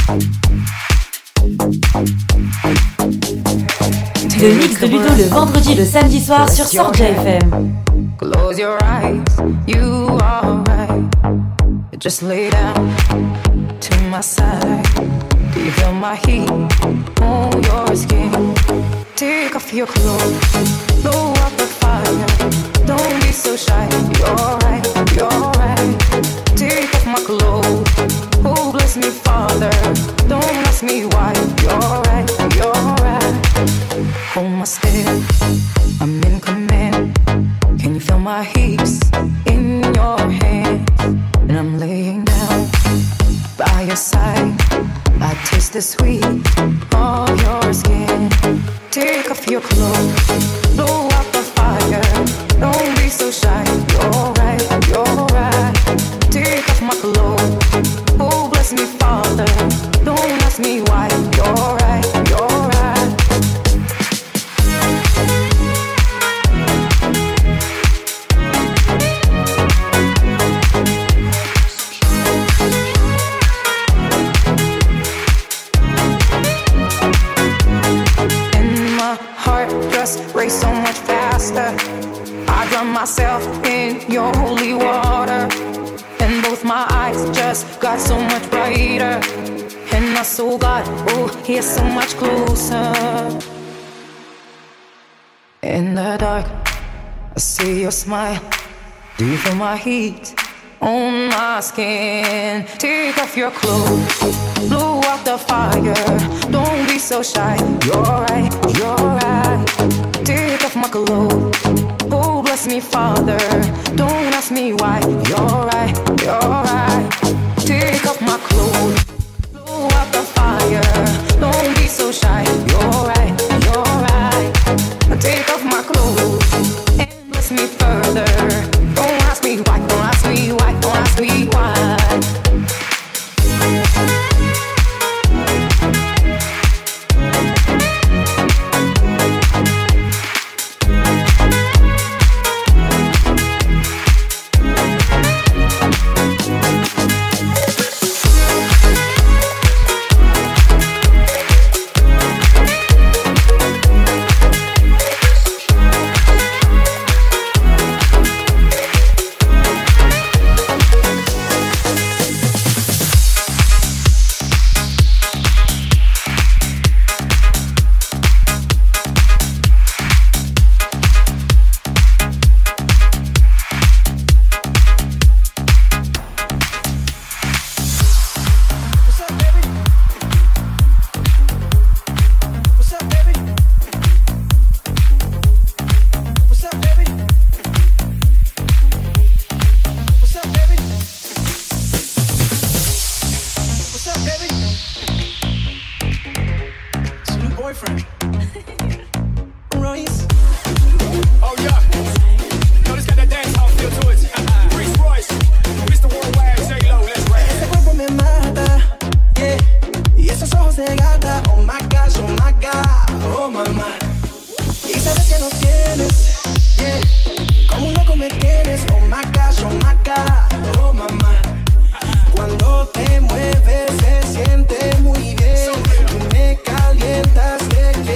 Le mix de Ludo le vendredi, le samedi soir sur Sorja FM. Close your eyes, you are right. Just lay down to my side. Do you feel my heat on your skin? Take off your clothes, blow up the fire. Don't be so shy, you're right, you're right. Take off my clothes, oh bless me Father. Don't ask me why, you're right, you're right. Hold my step, I'm in command. Can you feel my hips in your hands? And I'm laying down by your side. I taste the sweet of your skin. Take off your clothes, blow out the fire. Don't be so shy, you're right, you're right. Take off my clothes, oh bless me Father. Don't ask me why, you're right, you're right. Race so much faster. I drown myself in your holy water, and both my eyes just got so much brighter, and my soul got, oh, here so much closer. In the dark, I see your smile. Do you feel my heat on my skin? Take off your clothes, blow out the fire. Don't be so shy, you're right, you're right. Take off my clothes, oh bless me Father. Don't ask me why, you're right, you're right. Take off my clothes, blow out the fire. Don't be so shy, you're right, you're right. Take off my clothes and bless me further. Don't ask me why, don't ask me why, don't ask me why. Te mueves, se siente muy bien. Tú me calientas, te quiero.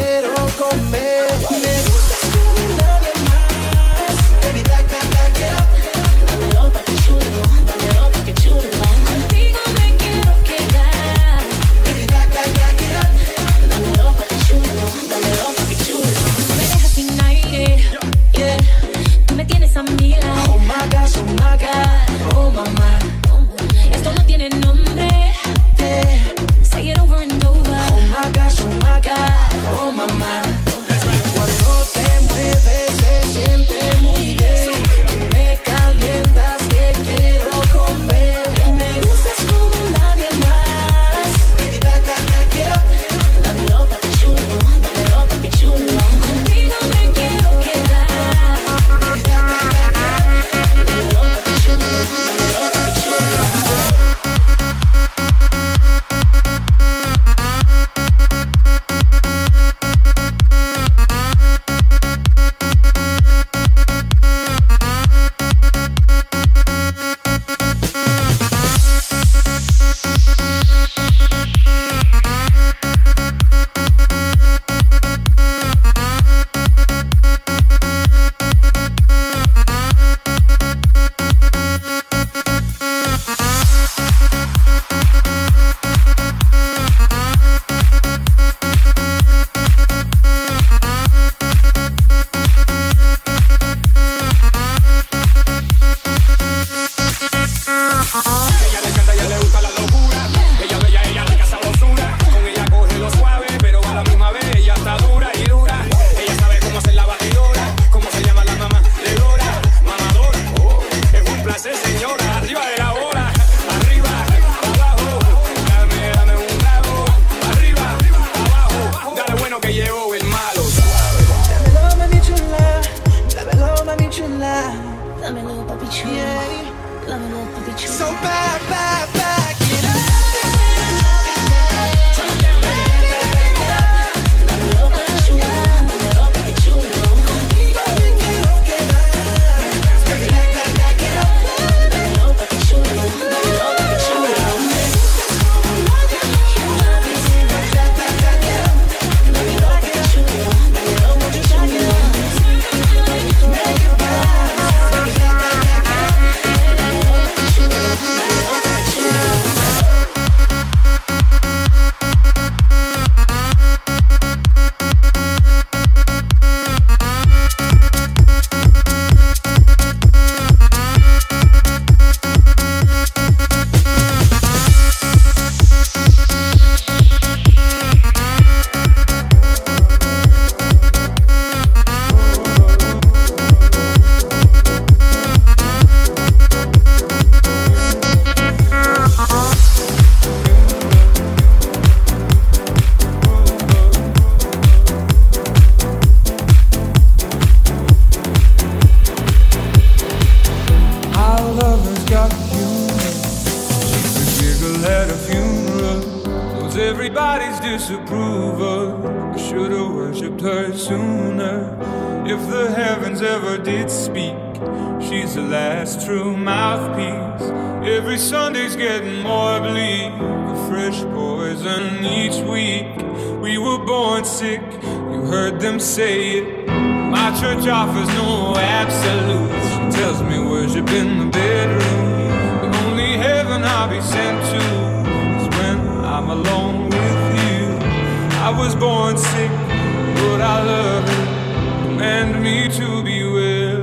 everybody's disapproval. I should've worshipped her sooner. If the heavens ever did speak, she's the last true mouthpiece. Every Sunday's getting more bleak, a fresh poison each week. We were born sick, you heard them say it. My church offers no absolutes. She tells me worship in the bedroom. The only heaven I'll be sent to is when I'm alone with you. I was born sick, but I love it. Command me to be well.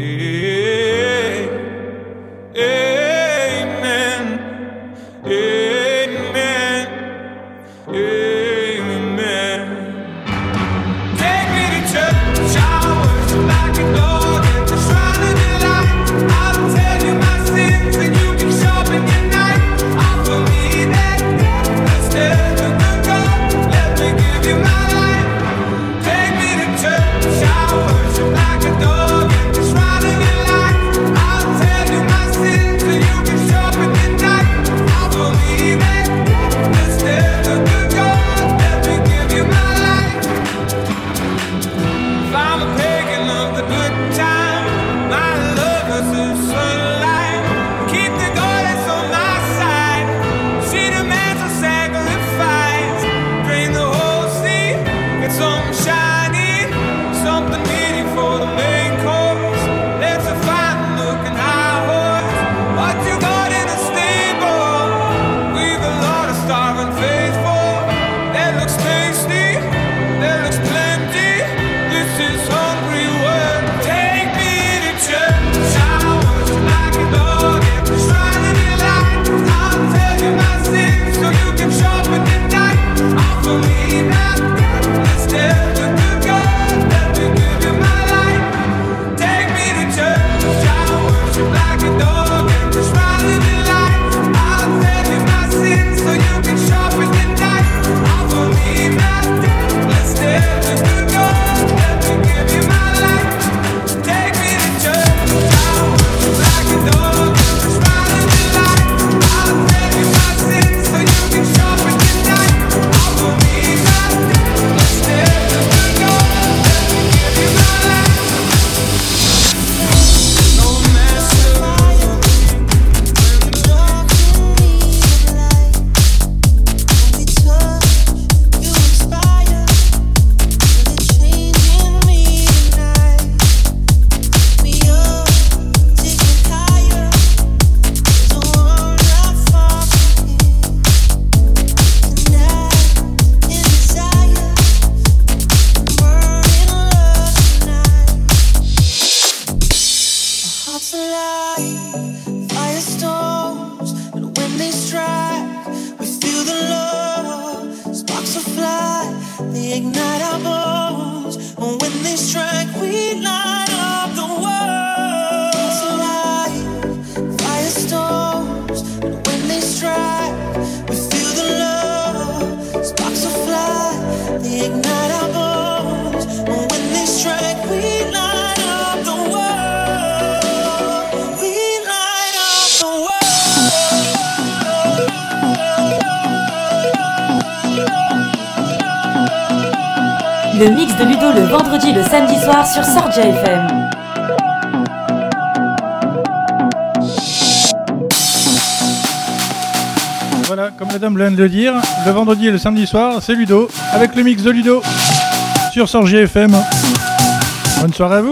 Amen. Amen. Amen. Take me to church, I worship like a dog at the shrine of your light. I'll tell you my sins and you can sharpen your knife. Offer me that gift instead of the God. Let me give you my life. Take me to church, I worship like a dog at the shrine of your light. I'll tell you my sins and you can sharpen your knife. Offer me that gift instead of the God. Let me give you my life. If I'm a pagan of the good time, my love is the sunlight. Keep the goddess on my side. She demands a sacrifice. Drain the whole sea, get something shiny, something meaty for the main course. Let's a fine looking high horse. What you got in a stable? We've a lot of starving faithful. That looks tasty, that looks plenty. This is hungry work. Take me to church, I worship like a dog at the shrine of your light. I'll tell you my sins so you can sharpen your knife. Offer me that gift instead of the God. Let me give you my life. Take me to church, I worship like a dog at the shrine of your light. I'll tell you my sins so you can sharpen your knife. Offer me that gift instead of the God. Let me give you my life. Take me to church, I worship like a dog at the shrine of your light. I'll tell you my sins so you can sharpen your knife. Offer me that gift instead of the God. Let me give you my life. No master. Hearts alive, firestorms, and when they strike, we feel the love. Sparks will fly, they ignite our bones. And when they strike, we light up the world. Hearts alive, firestorms, and when they strike, we feel the love. Sparks will fly, they ignite our bones. And when they strike, we light up the world. Le mix de Ludo le vendredi et le samedi soir sur Sordia FM. Voilà, comme la dame vient de le dire, le vendredi et le samedi soir, c'est Ludo, avec le mix de Ludo sur Sorgia FM. Bonne soirée à vous.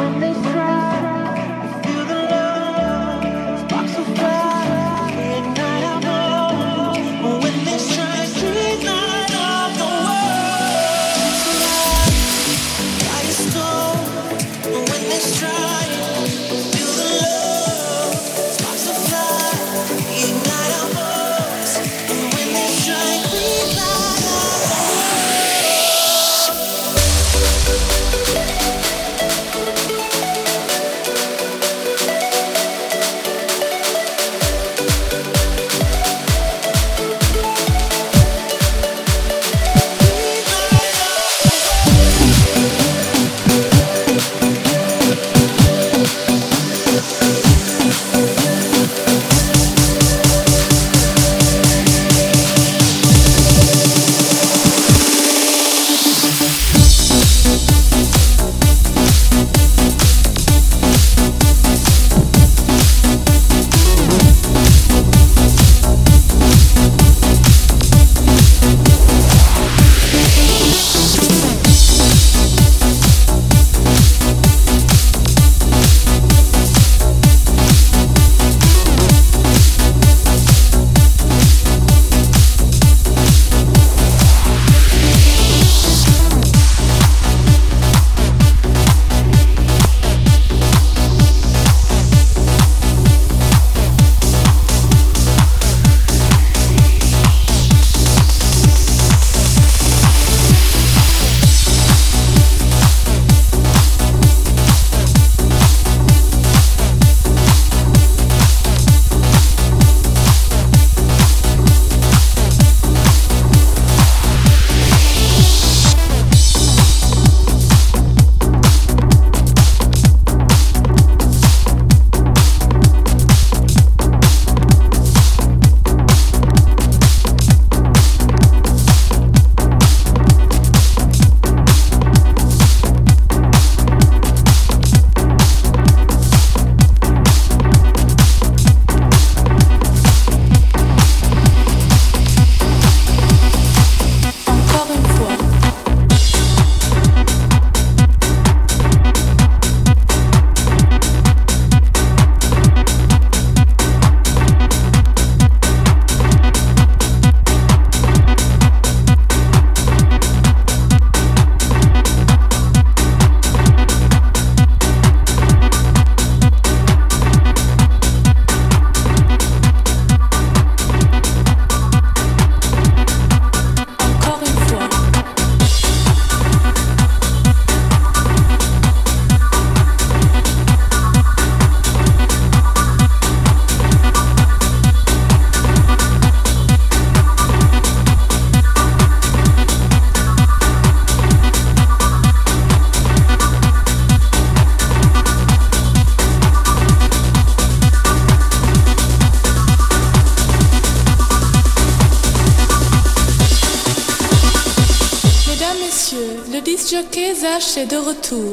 disc-jockey Zach est de retour.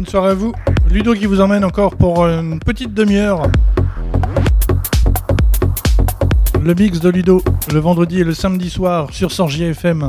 bonne soirée à vous. Ludo qui vous emmène encore pour une petite demi-heure. Le mix de Ludo, le vendredi et le samedi soir sur Sorgia FM.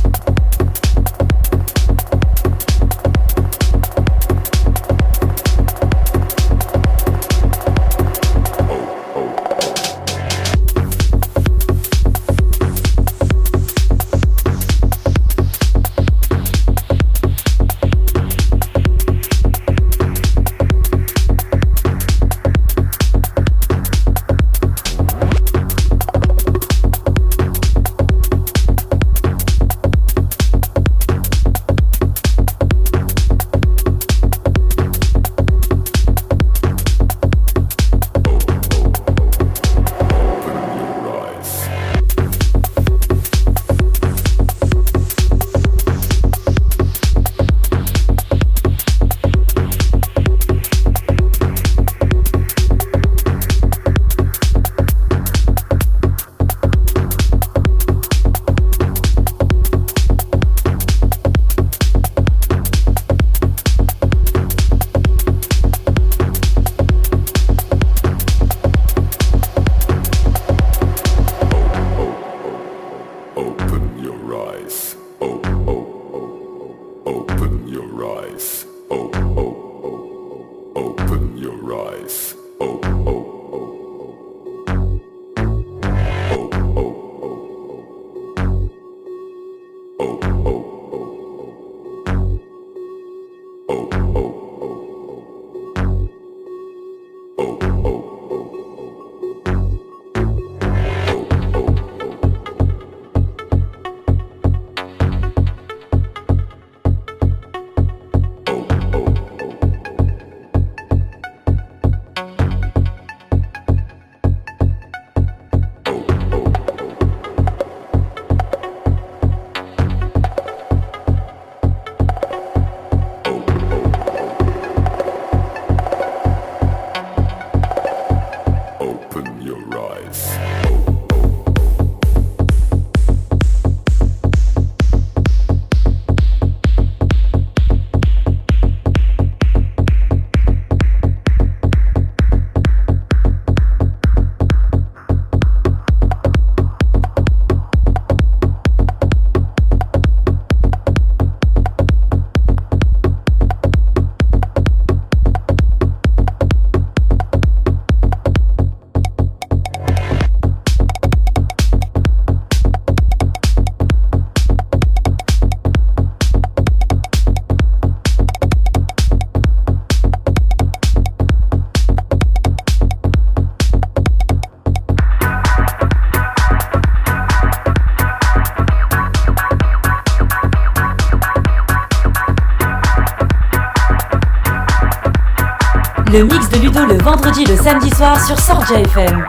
Le mix de Ludo le vendredi et le samedi soir sur Sorgia FM.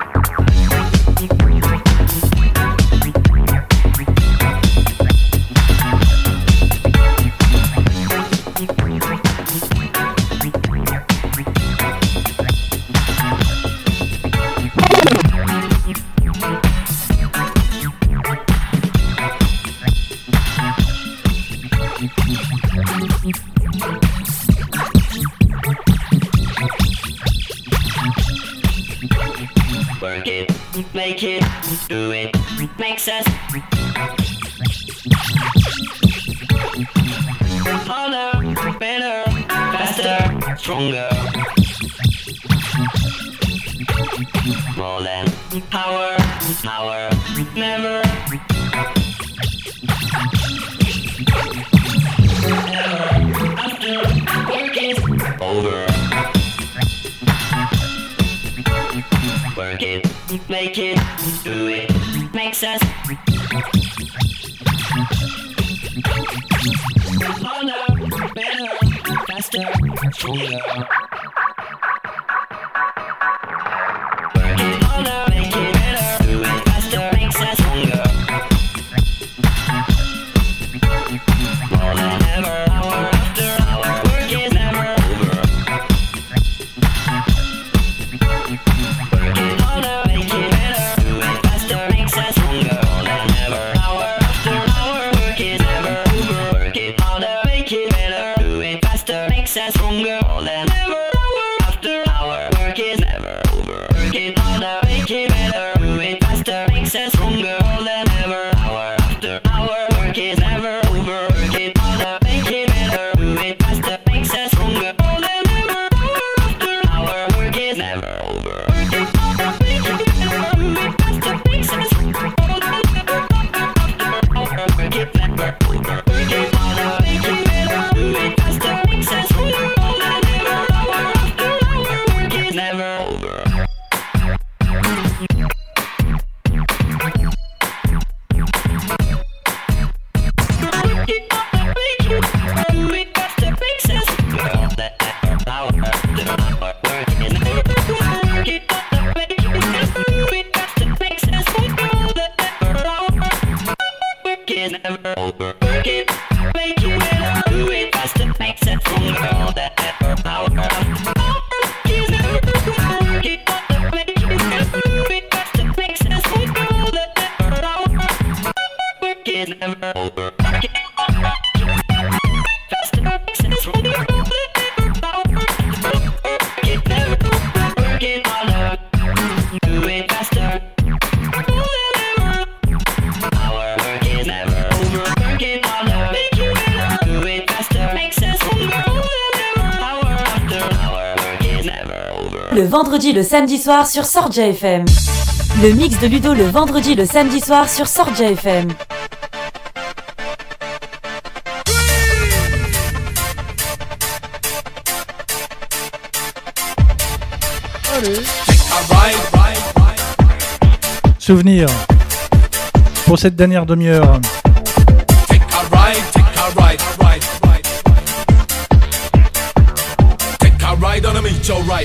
Work it, make it, do it, makes us harder, better, faster, stronger. More than power, power, never. Never, after work is over. Work it, make it, do it, makes us harder, better, faster, stronger. Work it harder, make it better, do it faster, makes us stronger. More than ever, hour after hour, work is never over. Work it harder, make it better, do it faster, makes us stronger. More than ever, hour after hour, work is never over. Work it harder, make it better, do it faster, makes us stronger. never over. Work it, make you better. Do it faster, makes it from the girl that never power up. Is never over. Work it, make you better. Do it faster, makes it from the girl that never power up. Work it, never over. Work it, faster, makes it from the girl that never power up. Work it, never over. Work it harder. Do it faster. Le vendredi, le samedi soir sur Sordia FM. Le mix de Ludo le vendredi, le samedi soir sur Sordia FM. Souvenir pour cette dernière demi-heure. Take a ride on a meteorite.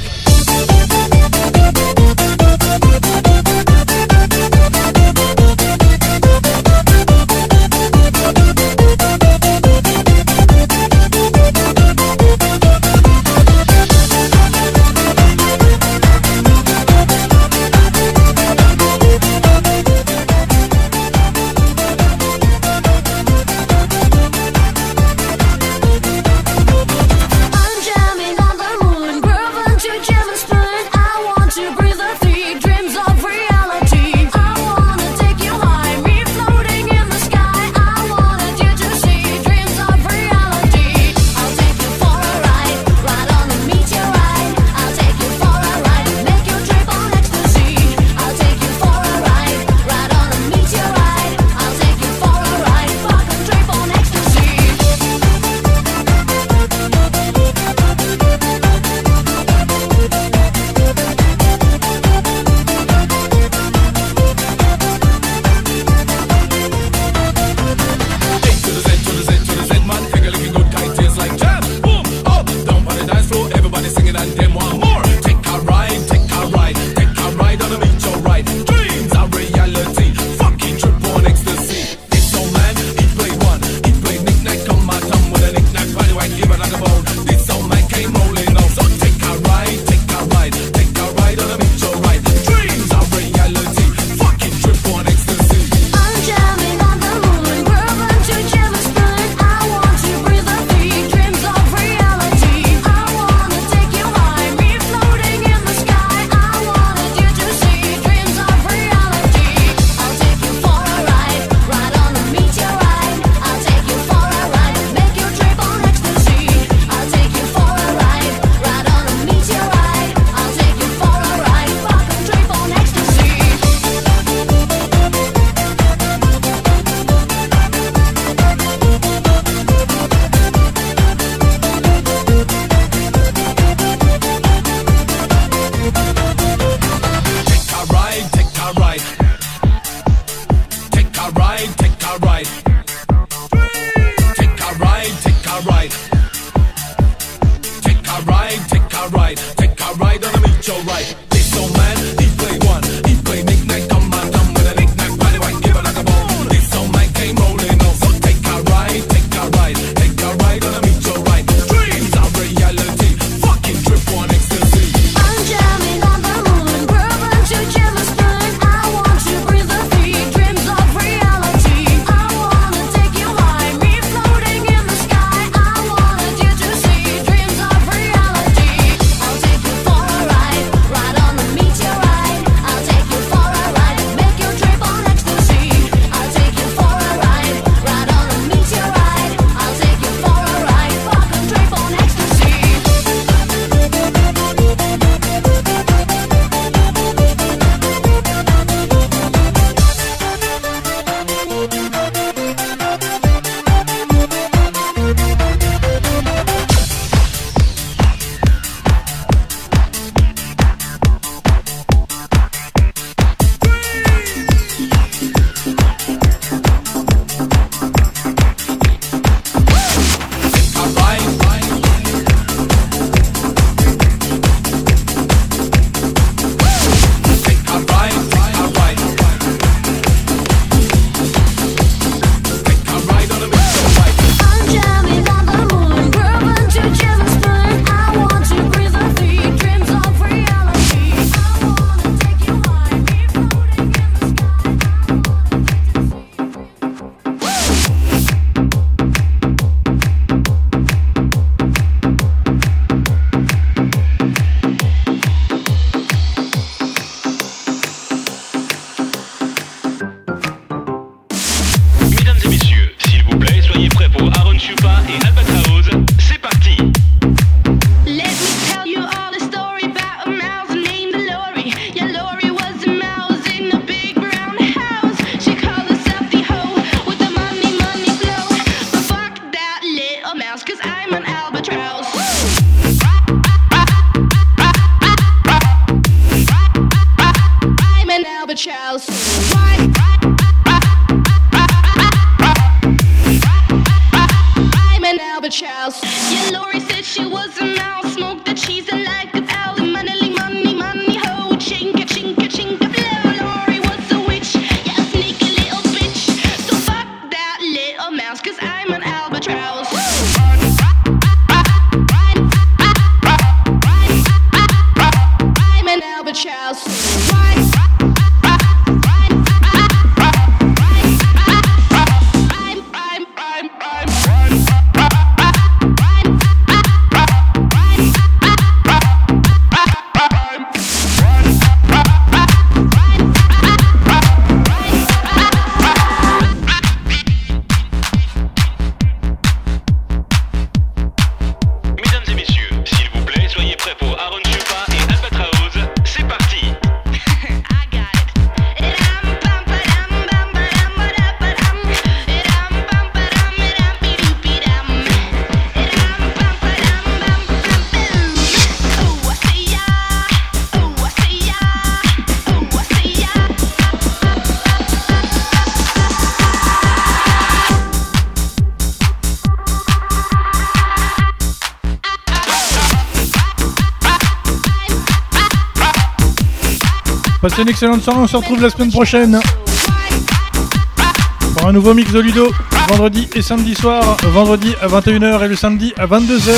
Passez une excellente soirée, on se retrouve la semaine prochaine pour un nouveau mix de Ludo, vendredi et samedi soir, vendredi à 21h et le samedi à 22h.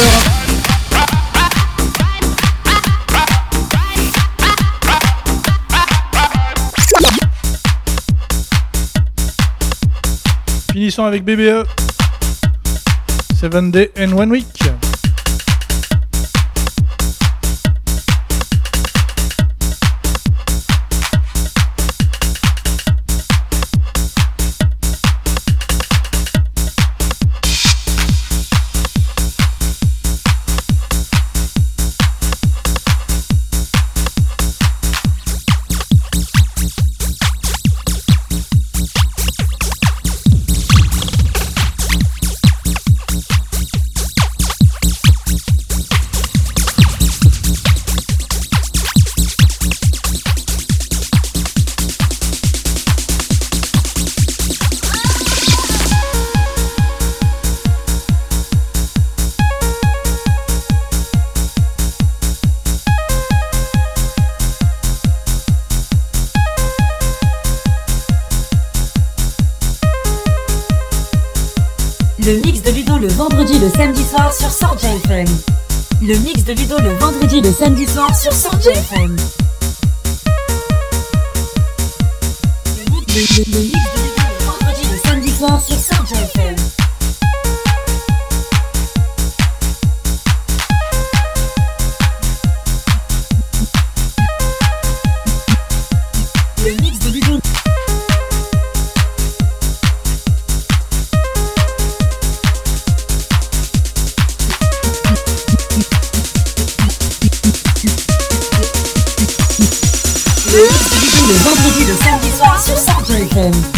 Finissons avec BBE, 7 Day and 1 Week. Le mix de Ludo le vendredi, le samedi soir sur Sorja FM. Le mix de Ludo le vendredi, le samedi soir sur Sorja FM. Le mix de Ludo le vendredi, le samedi soir sur Sorja FM. Le mix de Ludo. Le vendredi, le samedi soir sur Sorja FM.